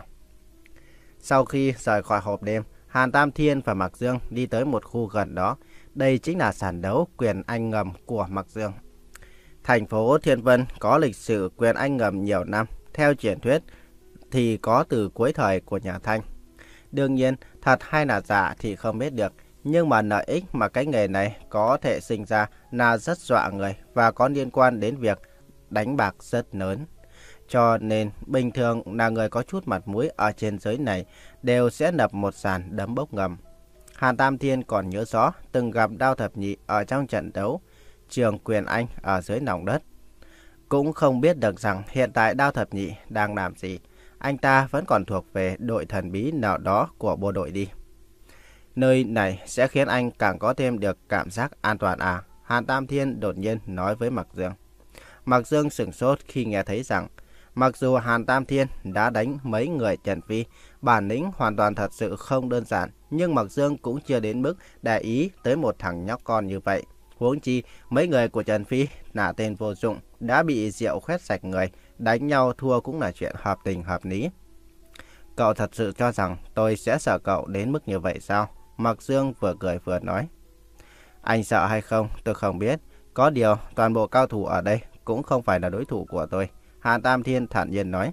Sau khi rời khỏi hộp đêm, Hàn Tam Thiên và Mạc Dương đi tới một khu gần đó. Đây chính là sàn đấu quyền Anh ngầm của Mạc Dương. Thành phố Thiên Vân có lịch sử quyền Anh ngầm nhiều năm. Theo truyền thuyết thì có từ cuối thời của nhà Thanh. Đương nhiên, thật hay là giả thì không biết được. Nhưng mà lợi ích mà cái nghề này có thể sinh ra là rất dọa người và có liên quan đến việc đánh bạc rất lớn. Cho nên bình thường là người có chút mặt mũi ở trên giới này đều sẽ lập một sàn đấm bốc ngầm. Hàn Tam Thiên còn nhớ rõ từng gặp Đao Thập Nhị ở trong trận đấu trường quyền Anh ở dưới lòng đất. Cũng không biết được rằng hiện tại Đao Thập Nhị đang làm gì. anh ta vẫn còn thuộc về đội thần bí nào đó của bộ đội đi. Nơi này sẽ khiến anh càng có thêm được cảm giác an toàn à? Hàn Tam Thiên đột nhiên nói với Mạc Dương. Mạc Dương sửng sốt khi nghe thấy rằng, mặc dù Hàn Tam Thiên đã đánh mấy người Trần Phi, bản lĩnh hoàn toàn thật sự không đơn giản, nhưng Mạc Dương cũng chưa đến mức để ý tới một thằng nhóc con như vậy. Huống chi, mấy người của Trần Phi là tên vô dụng, đã bị rượu khoét sạch người, đánh nhau thua cũng là chuyện hợp tình hợp lý. Cậu thật sự cho rằng tôi sẽ sợ cậu đến mức như vậy sao? Mạc Dương vừa cười vừa nói. Anh sợ hay không, tôi không biết. Có điều, toàn bộ cao thủ ở đây cũng không phải là đối thủ của tôi. Hàn Tam Thiên thản nhiên nói.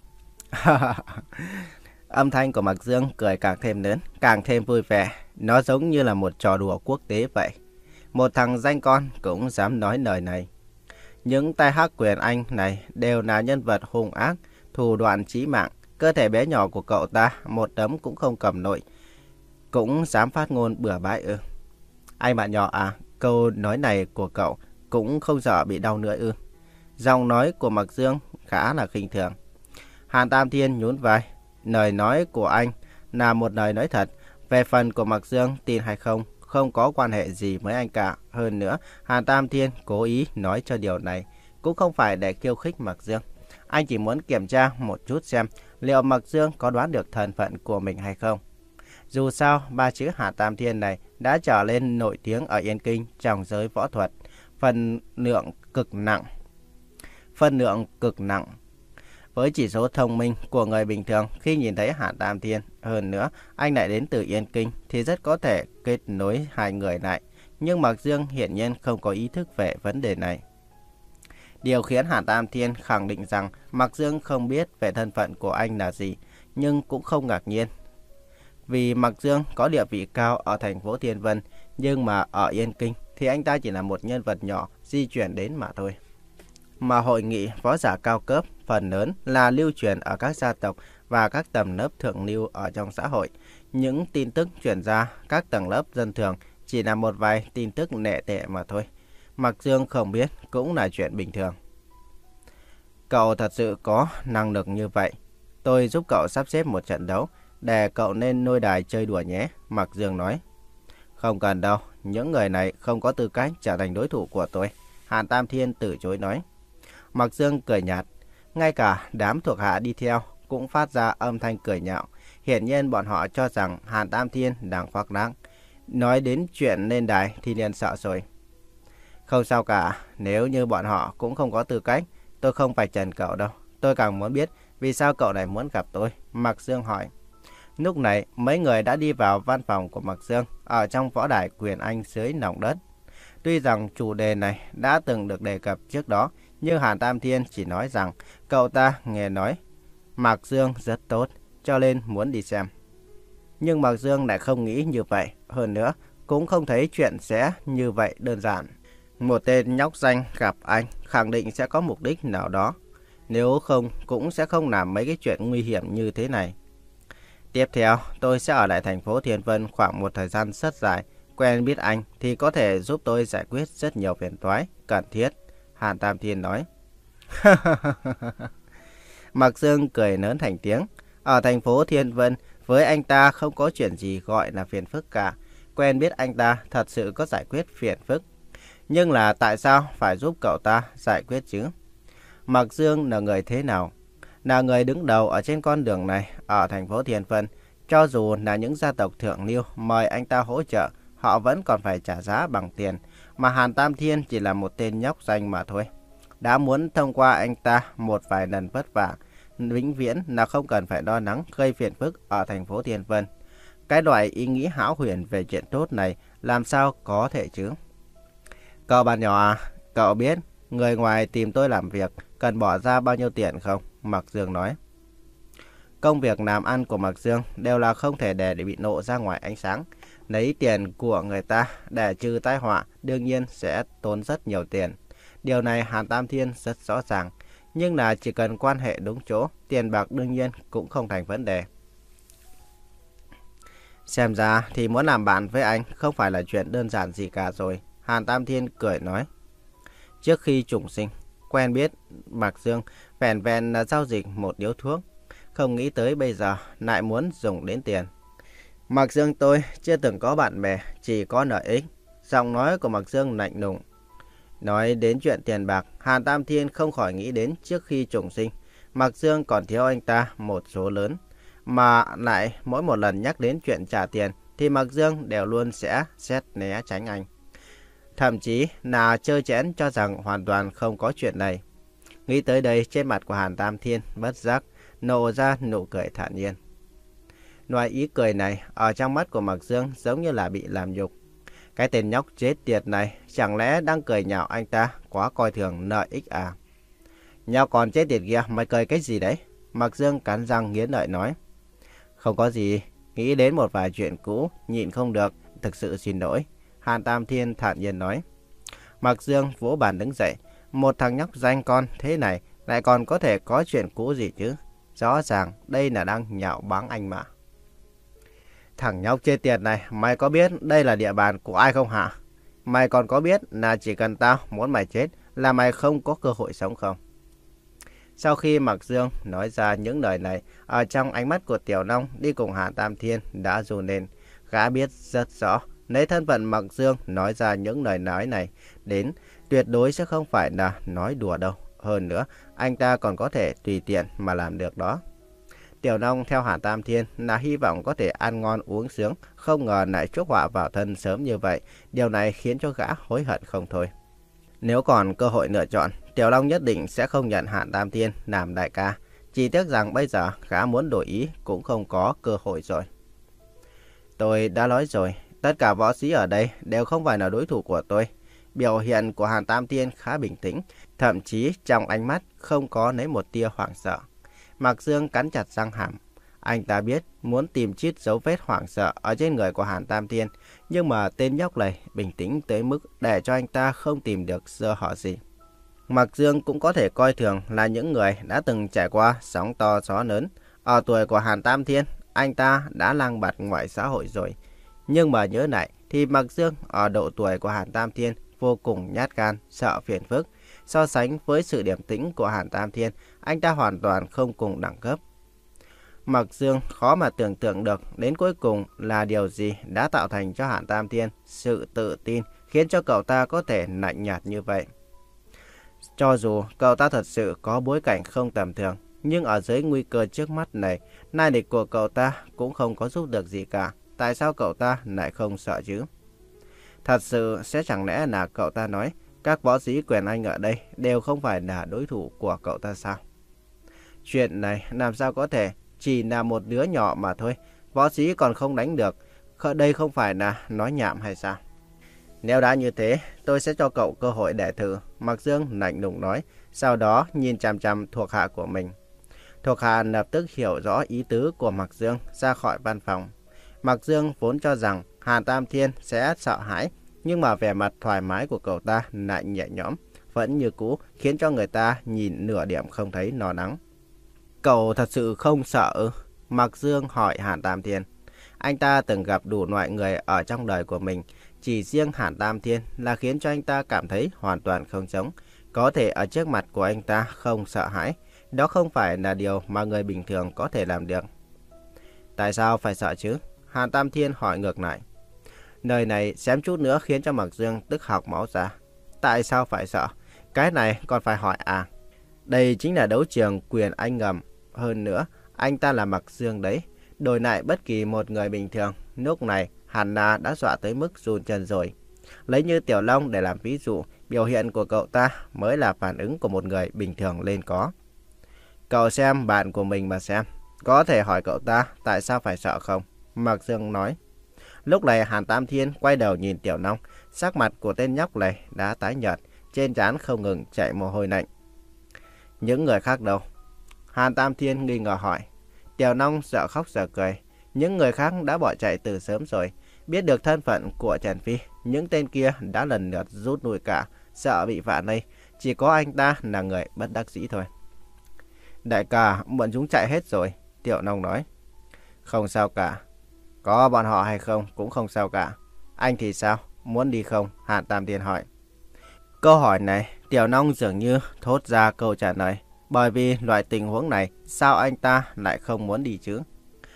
Âm thanh của Mạc Dương cười càng thêm lớn, càng thêm vui vẻ. Nó giống như là một trò đùa quốc tế vậy. Một thằng danh con cũng dám nói lời này. Những tay hắc quyền anh này đều là nhân vật hung ác, thủ đoạn chí mạng. Cơ thể bé nhỏ của cậu ta một đấm cũng không cầm nổi, cũng dám phát ngôn bừa bãi ư? Anh bạn nhỏ à, câu nói này của cậu cũng không sợ bị đau nữa ư? Giọng nói của Mạc Dương khá là khinh thường. Hàn Tam Thiên nhún vai. Lời nói của anh là một lời nói thật. Về phần của Mạc Dương tin hay không, không có quan hệ gì với anh cả. Hơn nữa, Hàn Tam Thiên cố ý nói cho điều này cũng không phải để khiêu khích Mạc Dương. Anh chỉ muốn kiểm tra một chút xem liệu Mạc Dương có đoán được thân phận của mình hay không. Dù sao, ba chữ Hàn Tam Thiên này đã trở lên nổi tiếng ở Yên Kinh trong giới võ thuật. Phần lượng cực nặng. Phần lượng cực nặng. Với chỉ số thông minh của người bình thường, khi nhìn thấy Hàn Tam Thiên, hơn nữa anh lại đến từ Yên Kinh, thì rất có thể kết nối hai người lại. Nhưng Mạc Dương hiển nhiên không có ý thức về vấn đề này. Điều khiến Hàn Tam Thiên khẳng định rằng Mạc Dương không biết về thân phận của anh là gì, nhưng cũng không ngạc nhiên. Vì Mạc Dương có địa vị cao ở thành phố Thiên Vân, nhưng mà ở Yên Kinh thì anh ta chỉ là một nhân vật nhỏ di chuyển đến mà thôi. Mà hội nghị võ giả cao cấp phần lớn là lưu truyền ở các gia tộc và các tầng lớp thượng lưu ở trong xã hội. Những tin tức truyền ra các tầng lớp dân thường chỉ là một vài tin tức nệ tệ mà thôi. Mạc Dương không biết cũng là chuyện bình thường. Cậu thật sự có năng lực như vậy. Tôi giúp cậu sắp xếp một trận đấu để cậu nên nôi đài chơi đùa nhé, Mạc Dương nói. Không cần đâu, những người này không có tư cách trở thành đối thủ của tôi, Hàn Tam Thiên từ chối nói. Mạc Dương cười nhạt, ngay cả đám thuộc hạ đi theo cũng phát ra âm thanh cười nhạo. Hiển nhiên bọn họ cho rằng Hàn Tam Thiên đang khoác lác. Nói đến chuyện lên đài thì liền sợ rồi. Không sao cả, nếu như bọn họ cũng không có tư cách, tôi không phải trần cậu đâu. Tôi càng muốn biết vì sao cậu lại muốn gặp tôi, Mạc Dương hỏi. Lúc này, mấy người đã đi vào văn phòng của Mạc Dương ở trong võ đài quyền Anh dưới lòng đất. Tuy rằng chủ đề này đã từng được đề cập trước đó, nhưng Hàn Tam Thiên chỉ nói rằng cậu ta nghe nói Mạc Dương rất tốt, cho nên muốn đi xem. Nhưng Mạc Dương lại không nghĩ như vậy. Hơn nữa, cũng không thấy chuyện sẽ như vậy đơn giản. Một tên nhóc danh gặp anh khẳng định sẽ có mục đích nào đó. Nếu không, cũng sẽ không làm mấy cái chuyện nguy hiểm như thế này. Tiếp theo, tôi sẽ ở lại thành phố Thiên Vân khoảng một thời gian rất dài. Quen biết anh thì có thể giúp tôi giải quyết rất nhiều phiền toái cần thiết, Hàn Tam Thiên nói. Mạc Dương cười lớn thành tiếng. Ở thành phố Thiên Vân, với anh ta không có chuyện gì gọi là phiền phức cả. Quen biết anh ta thật sự có giải quyết phiền phức. Nhưng là tại sao phải giúp cậu ta giải quyết chứ? Mạc Dương là người thế nào? Là người đứng đầu ở trên con đường này ở thành phố Thiên Vân. Cho dù là những gia tộc thượng lưu mời anh ta hỗ trợ, họ vẫn còn phải trả giá bằng tiền. Mà Hàn Tam Thiên chỉ là một tên nhóc danh mà thôi. Đã muốn thông qua anh ta một vài lần vất vả, vĩnh viễn là không cần phải lo lắng gây phiền phức ở thành phố Thiên Vân. Cái loại ý nghĩ hão huyền về chuyện tốt này làm sao có thể chứ? Cậu bạn nhỏ à, cậu biết người ngoài tìm tôi làm việc cần bỏ ra bao nhiêu tiền không? Mạc Dương nói. Công việc làm ăn của Mạc Dương đều là không thể để bị lộ ra ngoài ánh sáng. Lấy tiền của người ta để trừ tai họa đương nhiên sẽ tốn rất nhiều tiền. Điều này Hàn Tam Thiên rất rõ ràng. Nhưng là chỉ cần quan hệ đúng chỗ, tiền bạc đương nhiên cũng không thành vấn đề. Xem ra thì muốn làm bạn với anh không phải là chuyện đơn giản gì cả rồi, Hàn Tam Thiên cười nói. Trước khi trùng sinh, quen biết Mạc Dương vẹn vẹn là giao dịch một điếu thuốc. không nghĩ tới bây giờ lại muốn dùng đến tiền. Mạc Dương tôi chưa từng có bạn bè, chỉ có lợi ích. Giọng nói của Mạc Dương lạnh lùng. Nói đến chuyện tiền bạc, Hàn Tam Thiên không khỏi nghĩ đến trước khi trùng sinh, Mạc Dương còn thiếu anh ta một số lớn. Mà lại mỗi một lần nhắc đến chuyện trả tiền thì Mạc Dương đều luôn sẽ xét né tránh anh. Thậm chí là chơi chẽn cho rằng hoàn toàn không có chuyện này. Nghĩ tới đây, trên mặt của Hàn Tam Thiên bất giác nổ ra nụ cười thản nhiên. Loại ý cười này ở trong mắt của Mạc Dương giống như là bị làm nhục. Cái tên nhóc chết tiệt này chẳng lẽ đang cười nhạo anh ta quá coi thường lợi ích à? Nhau còn chết tiệt kia, mày cười cái gì đấy? Mạc Dương cắn răng nghiến lợi nói. Không có gì, nghĩ đến một vài chuyện cũ, nhịn không được, thực sự xin lỗi. Hàn Tam Thiên thản nhiên nói. Mạc Dương vỗ bàn đứng dậy. Một thằng nhóc danh con thế này lại còn có thể có chuyện cũ gì chứ? Rõ ràng đây là đang nhạo báng anh mà. Thằng nhóc chết tiệt này, mày có biết đây là địa bàn của ai không hả? Mày còn có biết là chỉ cần tao muốn mày chết là mày không có cơ hội sống không? Sau khi Mạc Dương nói ra những lời này, ở trong ánh mắt của Tiểu Long đi cùng Hàn Tam Thiên đã run lên. Gã biết rất rõ, lấy thân phận Mạc Dương nói ra những lời nói này đến tuyệt đối sẽ không phải là nói đùa đâu. Hơn nữa, anh ta còn có thể tùy tiện mà làm được đó. Tiểu Long theo Hàn Tam Thiên là hy vọng có thể ăn ngon uống sướng, không ngờ lại chuốc họa vào thân sớm như vậy. Điều này khiến cho gã hối hận không thôi. Nếu còn cơ hội lựa chọn, Tiểu Long nhất định sẽ không nhận Hàn Tam Thiên làm đại ca. Chỉ tiếc rằng bây giờ gã muốn đổi ý cũng không có cơ hội rồi. Tôi đã nói rồi, tất cả võ sĩ ở đây đều không phải là đối thủ của tôi. Biểu hiện của Hàn Tam Thiên khá bình tĩnh, thậm chí trong ánh mắt không có lấy một tia hoảng sợ. Mạc Dương cắn chặt răng hàm. Anh ta biết muốn tìm chít dấu vết hoảng sợ ở trên người của Hàn Tam Thiên, nhưng mà tên nhóc này bình tĩnh tới mức để cho anh ta không tìm được sơ hở gì. Mạc Dương cũng có thể coi thường là những người đã từng trải qua sóng to gió lớn. Ở tuổi của Hàn Tam Thiên, anh ta đã lang bạt ngoài xã hội rồi. Nhưng mà nhớ lại thì Mạc Dương ở độ tuổi của Hàn Tam Thiên vô cùng nhát gan, sợ phiền phức. So sánh với sự điềm tĩnh của Hàn Tam Thiên, anh ta hoàn toàn không cùng đẳng cấp. Mạc Dương khó mà tưởng tượng được đến cuối cùng là điều gì đã tạo thành cho Hàn Tam Thiên sự tự tin khiến cho cậu ta có thể lạnh nhạt như vậy. Cho dù cậu ta thật sự có bối cảnh không tầm thường, nhưng ở dưới nguy cơ trước mắt này, lai lịch của cậu ta cũng không có giúp được gì cả. Tại sao cậu ta lại không sợ chứ? Thật sự sẽ chẳng lẽ là cậu ta nói các võ sĩ quyền Anh ở đây đều không phải là đối thủ của cậu ta sao? Chuyện này làm sao có thể, chỉ là một đứa nhỏ mà thôi, võ sĩ còn không đánh được, đây không phải là nói nhảm hay sao? Nếu đã như thế, tôi sẽ cho cậu cơ hội để thử, Mạc Dương lạnh lùng nói, sau đó nhìn chằm chằm thuộc hạ của mình. Thuộc hạ lập tức hiểu rõ ý tứ của Mạc Dương, ra khỏi văn phòng. Mạc Dương vốn cho rằng Hàn Tam Thiên sẽ sợ hãi, nhưng mà vẻ mặt thoải mái của cậu ta lại nhẹ nhõm, vẫn như cũ, khiến cho người ta nhìn nửa điểm không thấy lo lắng. Cậu thật sự không sợ? Mạc Dương hỏi Hàn Tam Thiên. Anh ta từng gặp đủ loại người ở trong đời của mình, chỉ riêng Hàn Tam Thiên là khiến cho anh ta cảm thấy hoàn toàn không giống. Có thể ở trước mặt của anh ta không sợ hãi, đó không phải là điều mà người bình thường có thể làm được. Tại sao phải sợ chứ? Hàn Tam Thiên hỏi ngược lại. Lời này xém chút nữa khiến cho Mạc Dương tức học máu ra. Tại sao phải sợ? Cái này còn phải hỏi à? Đây chính là đấu trường quyền Anh ngầm. Hơn nữa, anh ta là Mạc Dương đấy. Đổi lại bất kỳ một người bình thường, lúc này hẳn là đã dọa tới mức run chân rồi. Lấy như Tiểu Long để làm ví dụ, biểu hiện của cậu ta mới là phản ứng của một người bình thường lên có. Cậu xem bạn của mình mà xem. Có thể hỏi cậu ta tại sao phải sợ không? Mạc Dương nói. Lúc này Hàn Tam Thiên quay đầu nhìn Tiểu Long, sắc mặt của tên nhóc này đã tái nhợt, trên trán không ngừng chảy mồ hôi lạnh. Những người khác đâu? Hàn Tam Thiên nghi ngờ hỏi. Tiểu Long sợ khóc sợ cười. Những người khác đã bỏ chạy từ sớm rồi. Biết được thân phận của Trần Phi, những tên kia đã lần lượt rút lui cả, sợ bị vạ lây. Chỉ có anh ta là người bất đắc dĩ thôi. Đại ca, bọn chúng chạy hết rồi, Tiểu Long nói. Không sao cả. Có bọn họ hay không cũng không sao cả. Anh thì sao? Muốn đi không? Hàn Tam Thiên hỏi. Câu hỏi này, Tiểu Long dường như thốt ra câu trả lời. Bởi vì loại tình huống này, sao anh ta lại không muốn đi chứ?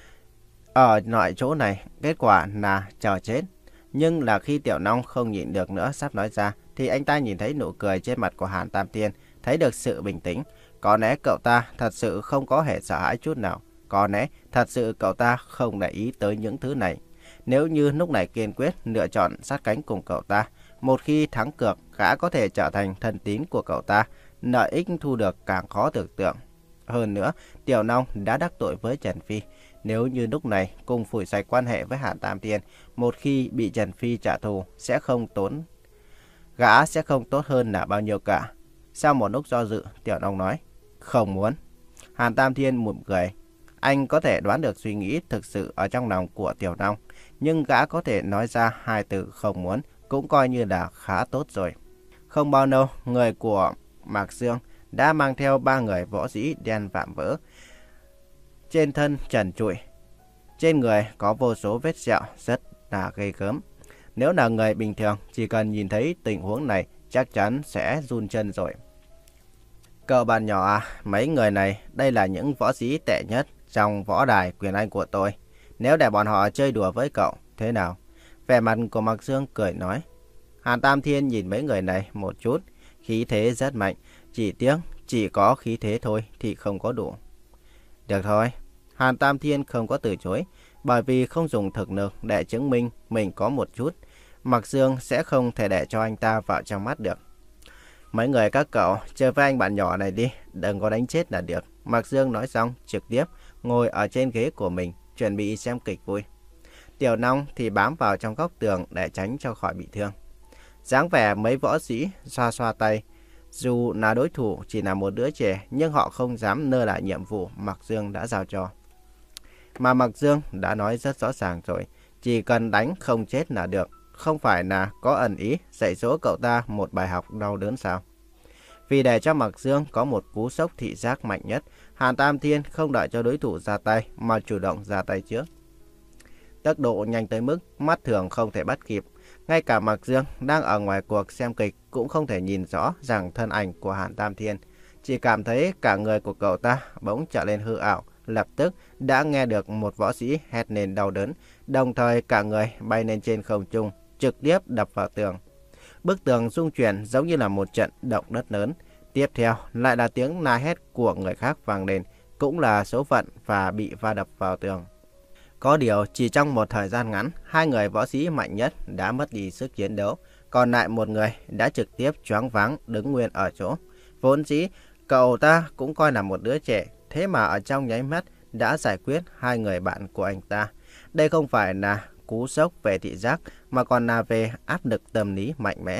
Ở loại chỗ này, kết quả là chờ chết. Nhưng là khi Tiểu Long không nhịn được nữa sắp nói ra, thì anh ta nhìn thấy nụ cười trên mặt của Hàn Tam Thiên, thấy được sự bình tĩnh. Có lẽ cậu ta thật sự không có hề sợ hãi chút nào. Có lẽ thật sự cậu ta không để ý tới những thứ này. Nếu như lúc này kiên quyết lựa chọn sát cánh cùng cậu ta, một khi thắng cược, gã có thể trở thành thân tín của cậu ta, lợi ích thu được càng khó tưởng tượng. Hơn nữa, Tiểu Long đã đắc tội với Trần Phi. Nếu như lúc này cùng phủi sạch quan hệ với Hàn Tam Thiên, một khi bị Trần Phi trả thù sẽ không tốn, gã sẽ không tốt hơn là bao nhiêu cả. Sau một lúc do dự, Tiểu Long nói, không muốn. Hàn Tam Thiên mỉm cười. Anh có thể đoán được suy nghĩ thực sự ở trong lòng của Tiểu Long, nhưng gã có thể nói ra hai từ không muốn cũng coi như là khá tốt rồi. Không bao lâu, người của Mạc Dương đã mang theo ba người võ sĩ đen vạm vỡ, trên thân trần trụi, trên người có vô số vết sẹo rất là ghê gớm. Nếu là người bình thường, chỉ cần nhìn thấy tình huống này chắc chắn sẽ run chân rồi. Cậu bạn nhỏ à, mấy người này, đây là những võ sĩ tệ nhất trong võ đài quyền Anh của tôi. Nếu để bọn họ chơi đùa với cậu, thế nào? Vẻ mặt của Mạc Dương cười nói. Hàn Tam Thiên nhìn mấy người này một chút, khí thế rất mạnh. Chỉ tiếc, chỉ có khí thế thôi thì không có đủ. Được thôi, Hàn Tam Thiên không có từ chối, bởi vì không dùng thực lực để chứng minh mình có một chút. Mạc Dương sẽ không thể để cho anh ta vào trong mắt được. Mấy người các cậu chơi với anh bạn nhỏ này đi, đừng có đánh chết là được. Mạc Dương nói xong trực tiếp ngồi ở trên ghế của mình, chuẩn bị xem kịch vui. Tiểu Long thì bám vào trong góc tường để tránh cho khỏi bị thương. Dáng vẻ mấy võ sĩ xoa xoa tay. Dù là đối thủ chỉ là một đứa trẻ, nhưng họ không dám nơ lại nhiệm vụ Mạc Dương đã giao cho. Mà Mạc Dương đã nói rất rõ ràng rồi, chỉ cần đánh không chết là được. Không phải là có ẩn ý dạy dỗ cậu ta một bài học đau đớn sao? Vì để cho Mạc Dương có một cú sốc thị giác mạnh nhất, Hàn Tam Thiên không đợi cho đối thủ ra tay mà chủ động ra tay trước. Tốc độ nhanh tới mức mắt thường không thể bắt kịp. Ngay cả Mạc Dương đang ở ngoài cuộc xem kịch cũng không thể nhìn rõ rằng thân ảnh của Hàn Tam Thiên. Chỉ cảm thấy cả người của cậu ta bỗng trở lên hư ảo. Lập tức đã nghe được một võ sĩ hét lên đau đớn, đồng thời cả người bay lên trên không trung, trực tiếp đập vào tường. Bức tường rung chuyển giống như là một trận động đất lớn. Tiếp theo lại là tiếng la hét của người khác vang lên, cũng là số phận và bị va đập vào tường. Có điều chỉ trong một thời gian ngắn, hai người võ sĩ mạnh nhất đã mất đi sức chiến đấu, còn lại một người đã trực tiếp choáng váng đứng nguyên ở chỗ. Vốn dĩ cậu ta cũng coi là một đứa trẻ, thế mà ở trong nháy mắt đã giải quyết hai người bạn của anh ta. Đây không phải là cú sốc về thị giác mà còn là về áp lực tâm lý mạnh mẽ.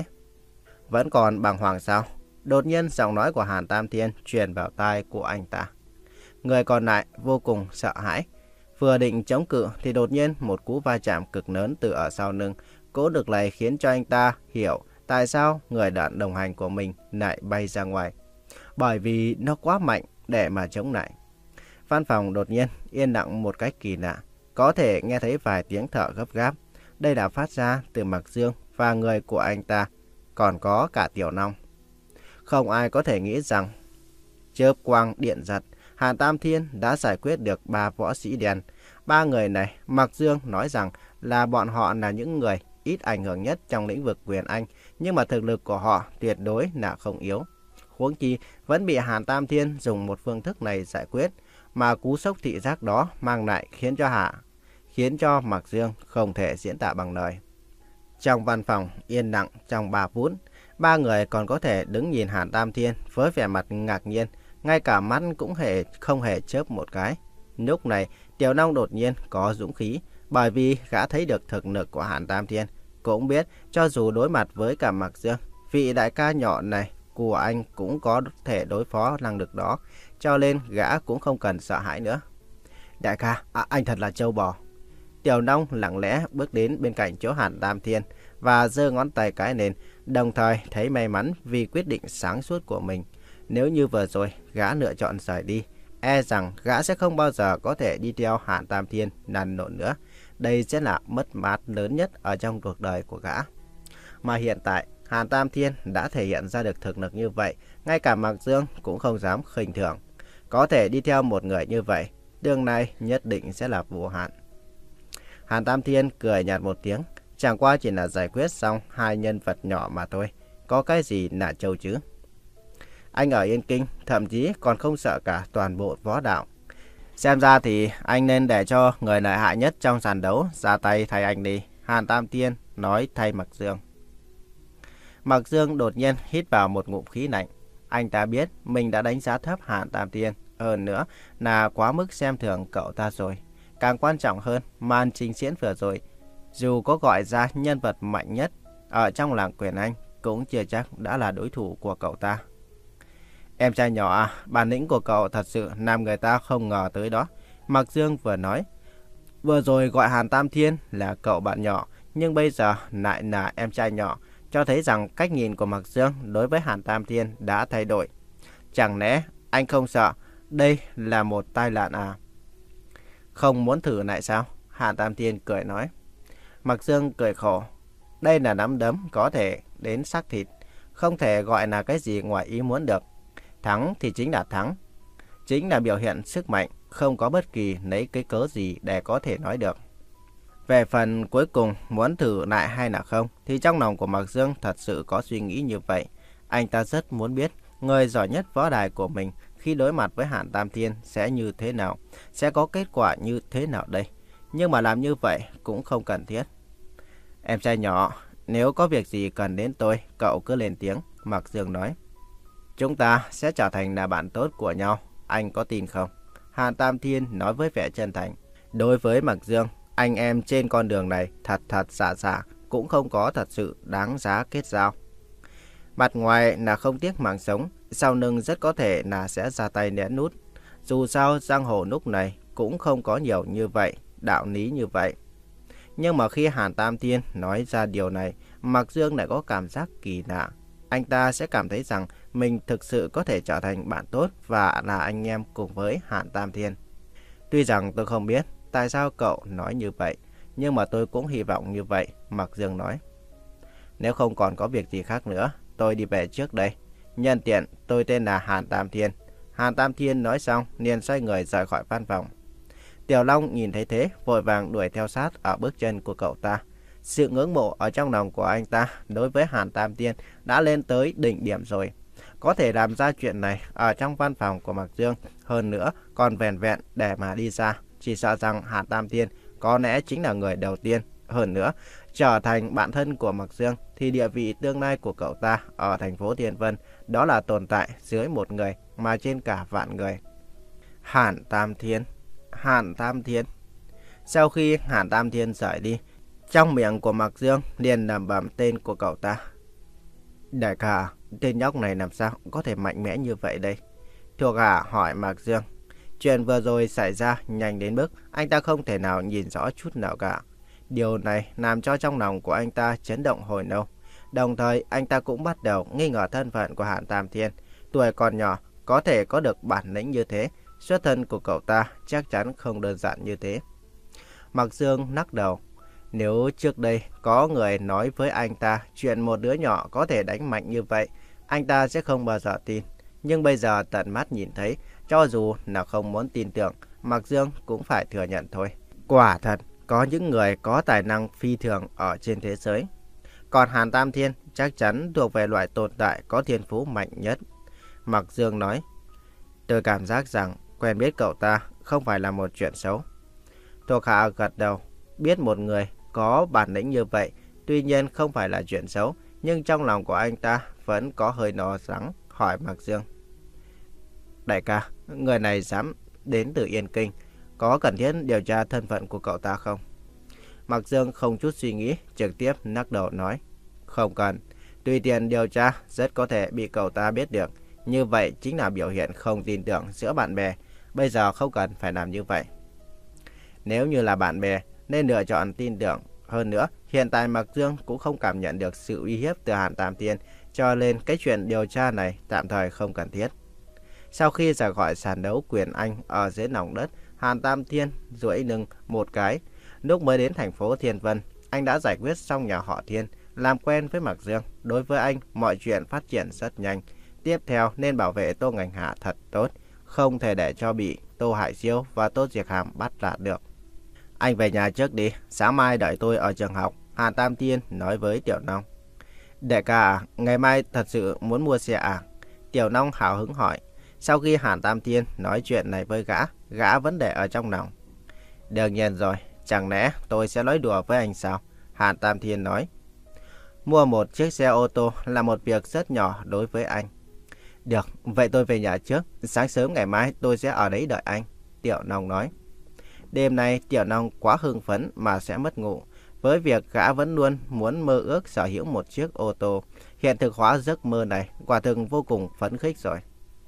Vẫn còn bàng hoàng sao? Đột nhiên giọng nói của Hàn Tam Thiên truyền vào tai của anh ta. Người còn lại vô cùng sợ hãi. Vừa định chống cự thì đột nhiên một cú va chạm cực lớn từ ở sau lưng. Cú lực này khiến cho anh ta hiểu tại sao người bạn đồng hành của mình lại bay ra ngoài. Bởi vì nó quá mạnh để mà chống lại. Văn phòng đột nhiên yên lặng một cách kỳ lạ. Có thể nghe thấy vài tiếng thở gấp gáp. Đây là phát ra từ Mạc Dương và người của anh ta. Còn có cả Tiểu Long. Không ai có thể nghĩ rằng chớp quang điện giật, Hàn Tam Thiên đã giải quyết được ba võ sĩ đen. Ba người này, Mạc Dương nói rằng là bọn họ là những người ít ảnh hưởng nhất trong lĩnh vực quyền Anh, nhưng mà thực lực của họ tuyệt đối là không yếu. Huống chi vẫn bị Hàn Tam Thiên dùng một phương thức này giải quyết, mà cú sốc thị giác đó mang lại khiến cho Hạ, khiến cho Mạc Dương không thể diễn tả bằng lời. Trong văn phòng yên lặng trong ba phút, ba người còn có thể đứng nhìn Hàn Tam Thiên với vẻ mặt ngạc nhiên, ngay cả mắt cũng hề không hề chớp một cái. Lúc này, Tiểu Long đột nhiên có dũng khí, bởi vì gã thấy được thực lực của Hàn Tam Thiên, cũng biết cho dù đối mặt với cả Mạc Dương, vị đại ca nhỏ này của anh cũng có thể đối phó năng lực đó, cho nên gã cũng không cần sợ hãi nữa. Đại ca, à, anh thật là trâu bò. Tiểu Long lặng lẽ bước đến bên cạnh chỗ Hàn Tam Thiên và giơ ngón tay cái lên, đồng thời thấy may mắn vì quyết định sáng suốt của mình. Nếu như vừa rồi gã lựa chọn rời đi, e rằng gã sẽ không bao giờ có thể đi theo Hàn Tam Thiên lăn lộn nữa. Đây sẽ là mất mát lớn nhất ở trong cuộc đời của gã. Mà hiện tại, Hàn Tam Thiên đã thể hiện ra được thực lực như vậy, ngay cả Mạc Dương cũng không dám khinh thường. Có thể đi theo một người như vậy, tương lai nhất định sẽ là vô hạn. Hàn Tam Thiên cười nhạt một tiếng, chẳng qua chỉ là giải quyết xong hai nhân vật nhỏ mà thôi, có cái gì lạ trâu chứ. Anh ở Yên Kinh thậm chí còn không sợ cả toàn bộ võ đạo. Xem ra thì anh nên để cho người lợi hại nhất trong sàn đấu ra tay thay anh đi, Hàn Tam Thiên nói thay Mạc Dương. Mạc Dương đột nhiên hít vào một ngụm khí lạnh. Anh ta biết mình đã đánh giá thấp Hàn Tam Thiên, hơn nữa là quá mức xem thường cậu ta rồi. Càng quan trọng hơn, màn trình diễn vừa rồi, dù có gọi ra nhân vật mạnh nhất ở trong làng Quyền Anh, cũng chưa chắc đã là đối thủ của cậu ta. Em trai nhỏ à, bản lĩnh của cậu thật sự làm người ta không ngờ tới đó. Mạc Dương vừa nói, vừa rồi gọi Hàn Tam Thiên là cậu bạn nhỏ, nhưng bây giờ lại là em trai nhỏ, cho thấy rằng cách nhìn của Mạc Dương đối với Hàn Tam Thiên đã thay đổi. Chẳng lẽ anh không sợ đây là một tai nạn à? Không muốn thử lại sao? Hàn Tam Thiên cười nói. Mạc Dương cười khổ. Đây là nắm đấm có thể đến xác thịt, không thể gọi là cái gì ngoài ý muốn được. Thắng thì chính là thắng, chính là biểu hiện sức mạnh, không có bất kỳ lấy cái cớ gì để có thể nói được. Về phần cuối cùng muốn thử lại hay là không, thì trong lòng của Mạc Dương thật sự có suy nghĩ như vậy. Anh ta rất muốn biết người giỏi nhất võ đài của mình khi đối mặt với Hàn Tam Thiên sẽ như thế nào, sẽ có kết quả như thế nào đây. Nhưng mà làm như vậy cũng không cần thiết. Em trai nhỏ, nếu có việc gì cần đến tôi, cậu cứ lên tiếng, Mạc Dương nói. Chúng ta sẽ trở thành là bạn tốt của nhau, anh có tin không? Hàn Tam Thiên nói với vẻ chân thành. Đối với Mạc Dương, anh em trên con đường này thật thật giả giả, cũng không có thật sự đáng giá kết giao. Mặt ngoài là không tiếc mạng sống, sau lưng rất có thể là sẽ ra tay lén nút. Dù sao giang hồ lúc này cũng không có nhiều như vậy, đạo lý như vậy. Nhưng mà khi Hàn Tam Thiên nói ra điều này, Mạc Dương lại có cảm giác kỳ lạ. Anh ta sẽ cảm thấy rằng mình thực sự có thể trở thành bạn tốt và là anh em cùng với Hàn Tam Thiên. Tuy rằng tôi không biết tại sao cậu nói như vậy, nhưng mà tôi cũng hy vọng như vậy, Mạc Dương nói. Nếu không còn có việc gì khác nữa, tôi đi về trước đây. Nhân tiện, tôi tên là Hàn Tam Thiên. Hàn Tam Thiên nói xong, liền xoay người rời khỏi văn phòng. Tiểu Long nhìn thấy thế, vội vàng đuổi theo sát ở bước chân của cậu ta. Sự ngưỡng mộ ở trong lòng của anh ta đối với Hàn Tam Thiên đã lên tới đỉnh điểm rồi. Có thể làm ra chuyện này ở trong văn phòng của Mạc Dương, hơn nữa còn vẹn vẹn để mà đi ra. Chỉ sợ rằng Hàn Tam Thiên có lẽ chính là người đầu tiên. Hơn nữa, trở thành bạn thân của Mạc Dương thì địa vị tương lai của cậu ta ở thành phố Thiên Vân đó là tồn tại dưới một người mà trên cả vạn người. Hàn Tam Thiên, Hàn Tam Thiên. Sau khi Hàn Tam Thiên rời đi, trong miệng của Mạc Dương liền lẩm bẩm tên của cậu ta. Đại ca, tên nhóc này làm sao có thể mạnh mẽ như vậy đây? Thuộc hạ hỏi Mạc Dương. Chuyện vừa rồi xảy ra nhanh đến mức anh ta không thể nào nhìn rõ chút nào cả. Điều này làm cho trong lòng của anh ta chấn động hồi lâu. Đồng thời anh ta cũng bắt đầu nghi ngờ thân phận của Hàn Tam Thiên. Tuổi còn nhỏ có thể có được bản lĩnh như thế, xuất thân của cậu ta chắc chắn không đơn giản như thế. Mạc Dương lắc đầu. Nếu trước đây có người nói với anh ta chuyện một đứa nhỏ có thể đánh mạnh như vậy, anh ta sẽ không bao giờ tin. Nhưng bây giờ tận mắt nhìn thấy, cho dù là không muốn tin tưởng, Mạc Dương cũng phải thừa nhận thôi. Quả thật, có những người có tài năng phi thường ở trên thế giới. Còn Hàn Tam Thiên chắc chắn thuộc về loại tồn tại có thiên phú mạnh nhất. Mạc Dương nói, tôi cảm giác rằng quen biết cậu ta không phải là một chuyện xấu. Thuộc hạ gật đầu, biết một người có bản lĩnh như vậy, tuy nhiên không phải là chuyện xấu, nhưng trong lòng của anh ta vẫn có hơi lo lắng, hỏi Mạc Dương. Đại ca, người này dám đến từ Yên Kinh, có cần thiết điều tra thân phận của cậu ta không? Mạc Dương không chút suy nghĩ, trực tiếp lắc đầu nói. Không cần, tùy tiện điều tra rất có thể bị cậu ta biết được. Như vậy chính là biểu hiện không tin tưởng giữa bạn bè. Bây giờ không cần phải làm như vậy. Nếu như là bạn bè, nên lựa chọn tin tưởng. Hơn nữa, hiện tại Mạc Dương cũng không cảm nhận được sự uy hiếp từ Hàn Tam Thiên, cho nên cái chuyện điều tra này tạm thời không cần thiết. Sau khi rời khỏi sàn đấu Quyền Anh ở dưới lòng đất, Hàn Tam Thiên duỗi lưng một cái. Lúc mới đến thành phố Thiên Vân, anh đã giải quyết xong nhà họ Thiên, làm quen với Mạc Dương. Đối với anh, mọi chuyện phát triển rất nhanh. Tiếp theo nên bảo vệ Tô Ngành Hạ thật tốt, không thể để cho bị Tô Hải Siêu và Tô Diệc Hàm bắt đạt được. Anh về nhà trước đi, sáng mai đợi tôi ở trường học, Hàn Tam Thiên nói với Tiểu Long. Đại ca à, ngày mai thật sự muốn mua xe à? Tiểu Long hào hứng hỏi. Sau khi Hàn Tam Thiên nói chuyện này với gã, gã vẫn để ở trong lòng. Đương nhiên rồi, chẳng lẽ tôi sẽ nói đùa với anh sao? Hàn Tam Thiên nói. Mua một chiếc xe ô tô là một việc rất nhỏ đối với anh. Được, vậy tôi về nhà trước, sáng sớm ngày mai tôi sẽ ở đấy đợi anh, Tiểu Long nói. Đêm nay Tiểu Long quá hưng phấn mà sẽ mất ngủ. Với việc gã vẫn luôn muốn mơ ước sở hữu một chiếc ô tô, hiện thực hóa giấc mơ này quả thực vô cùng phấn khích rồi.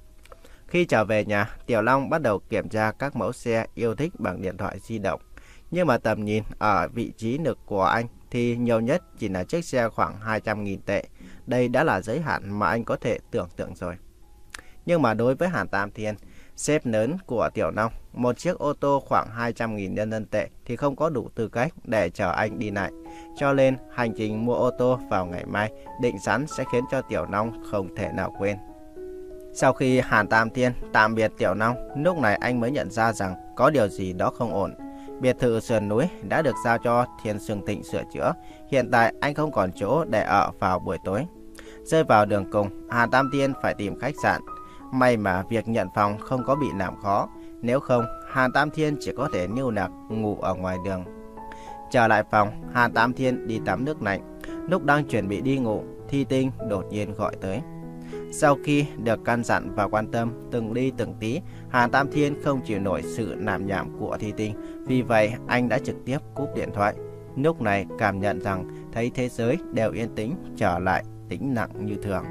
Khi trở về nhà, Tiểu Long bắt đầu kiểm tra các mẫu xe yêu thích bằng điện thoại di động. Nhưng mà tầm nhìn ở vị trí nực của anh thì nhiều nhất chỉ là chiếc xe khoảng hai trăm nghìn tệ. Đây đã là giới hạn mà anh có thể tưởng tượng rồi. Nhưng mà đối với Hàn Tam Thiên, sếp lớn của Tiểu Long, một chiếc ô tô khoảng hai trăm nghìn nhân dân tệ thì không có đủ tư cách để chở anh đi lại. Cho nên hành trình mua ô tô vào ngày mai định sẵn sẽ khiến cho Tiểu Long không thể nào quên. Sau khi Hàn Tam Thiên tạm biệt Tiểu Long, lúc này anh mới nhận ra rằng có điều gì đó không ổn. Biệt thự sườn núi đã được giao cho Thiên Sương Thịnh sửa chữa. Hiện tại anh không còn chỗ để ở vào buổi tối. Rơi vào đường cùng, Hàn Tam Thiên phải tìm khách sạn. May mà việc nhận phòng không có bị làm khó. Nếu không, Hàn Tam Thiên chỉ có thể nưu nặc ngủ ở ngoài đường. Trở lại phòng, Hàn Tam Thiên đi tắm nước lạnh. Lúc đang chuẩn bị đi ngủ, Thi Tinh đột nhiên gọi tới. Sau khi được căn dặn và quan tâm từng ly từng tí, Hàn Tam Thiên không chịu nổi sự nàm nhảm của Thi Tinh. Vì vậy, anh đã trực tiếp cúp điện thoại. Lúc này cảm nhận rằng thấy thế giới đều yên tĩnh, trở lại tĩnh lặng như thường.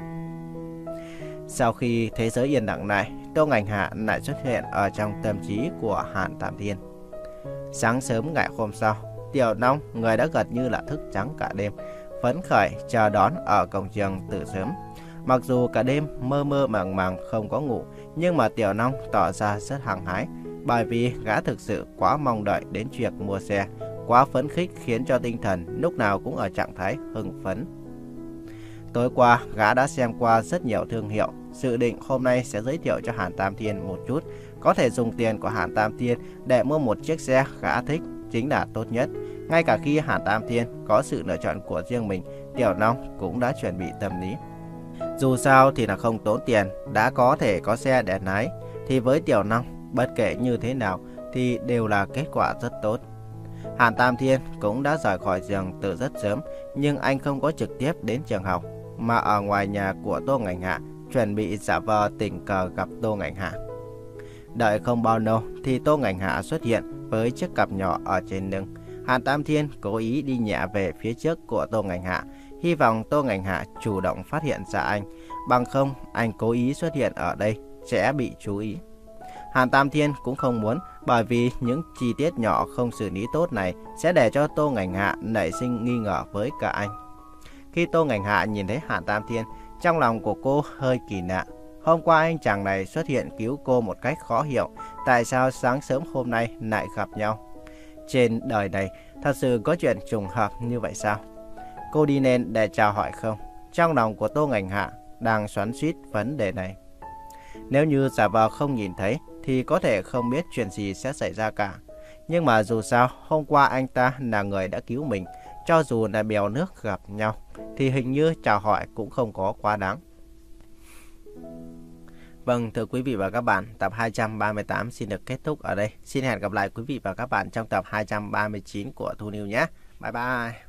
Sau khi thế giới yên lặng này, Tô Ngành Hạ lại xuất hiện ở trong tâm trí của Hàn Tam Thiên. Sáng sớm ngày hôm sau, Tiểu Long, người đã gần như là thức trắng cả đêm, phấn khởi chờ đón ở cổng trường từ sớm. Mặc dù cả đêm mơ mơ màng màng không có ngủ, nhưng mà Tiểu Long tỏ ra rất hăng hái, bởi vì gã thực sự quá mong đợi đến việc mua xe, quá phấn khích khiến cho tinh thần lúc nào cũng ở trạng thái hưng phấn. Tối qua, gã đã xem qua rất nhiều thương hiệu, dự định hôm nay sẽ giới thiệu cho Hàn Tam Thiên một chút. Có thể dùng tiền của Hàn Tam Thiên để mua một chiếc xe gã thích chính là tốt nhất. Ngay cả khi Hàn Tam Thiên có sự lựa chọn của riêng mình, Tiểu Long cũng đã chuẩn bị tâm lý. Dù sao thì là không tốn tiền, đã có thể có xe để lái, thì với Tiểu Long, bất kể như thế nào thì đều là kết quả rất tốt. Hàn Tam Thiên cũng đã rời khỏi giường từ rất sớm, nhưng anh không có trực tiếp đến trường học, mà ở ngoài nhà của Tô Ngành Hạ, chuẩn bị giả vờ tình cờ gặp Tô Ngành Hạ. Đợi không bao lâu thì Tô Ngành Hạ xuất hiện với chiếc cặp nhỏ ở trên lưng. Hàn Tam Thiên cố ý đi nhẹ về phía trước của Tô Ngành Hạ, hy vọng Tô Ngành Hạ chủ động phát hiện ra anh, bằng không anh cố ý xuất hiện ở đây sẽ bị chú ý. Hàn Tam Thiên cũng không muốn, bởi vì những chi tiết nhỏ không xử lý tốt này sẽ để cho Tô Ngành Hạ nảy sinh nghi ngờ với cả anh. Khi Tô Ngành Hạ nhìn thấy Hàn Tam Thiên, trong lòng của cô hơi kỳ lạ. Hôm qua anh chàng này xuất hiện cứu cô một cách khó hiểu, tại sao sáng sớm hôm nay lại gặp nhau? Trên đời này thật sự có chuyện trùng hợp như vậy sao? Cô đi nên để chào hỏi không? Trong lòng của Tô Ngành Hạ đang xoắn xuýt vấn đề này. Nếu như giả vờ không nhìn thấy thì có thể không biết chuyện gì sẽ xảy ra cả. Nhưng mà dù sao, hôm qua anh ta là người đã cứu mình. Cho dù là bèo nước gặp nhau thì hình như chào hỏi cũng không có quá đáng. Vâng, thưa quý vị và các bạn, tập hai trăm ba mươi tám xin được kết thúc ở đây. Xin hẹn gặp lại quý vị và các bạn trong tập hai trăm ba mươi chín của Thu Niu nhé. Bye bye.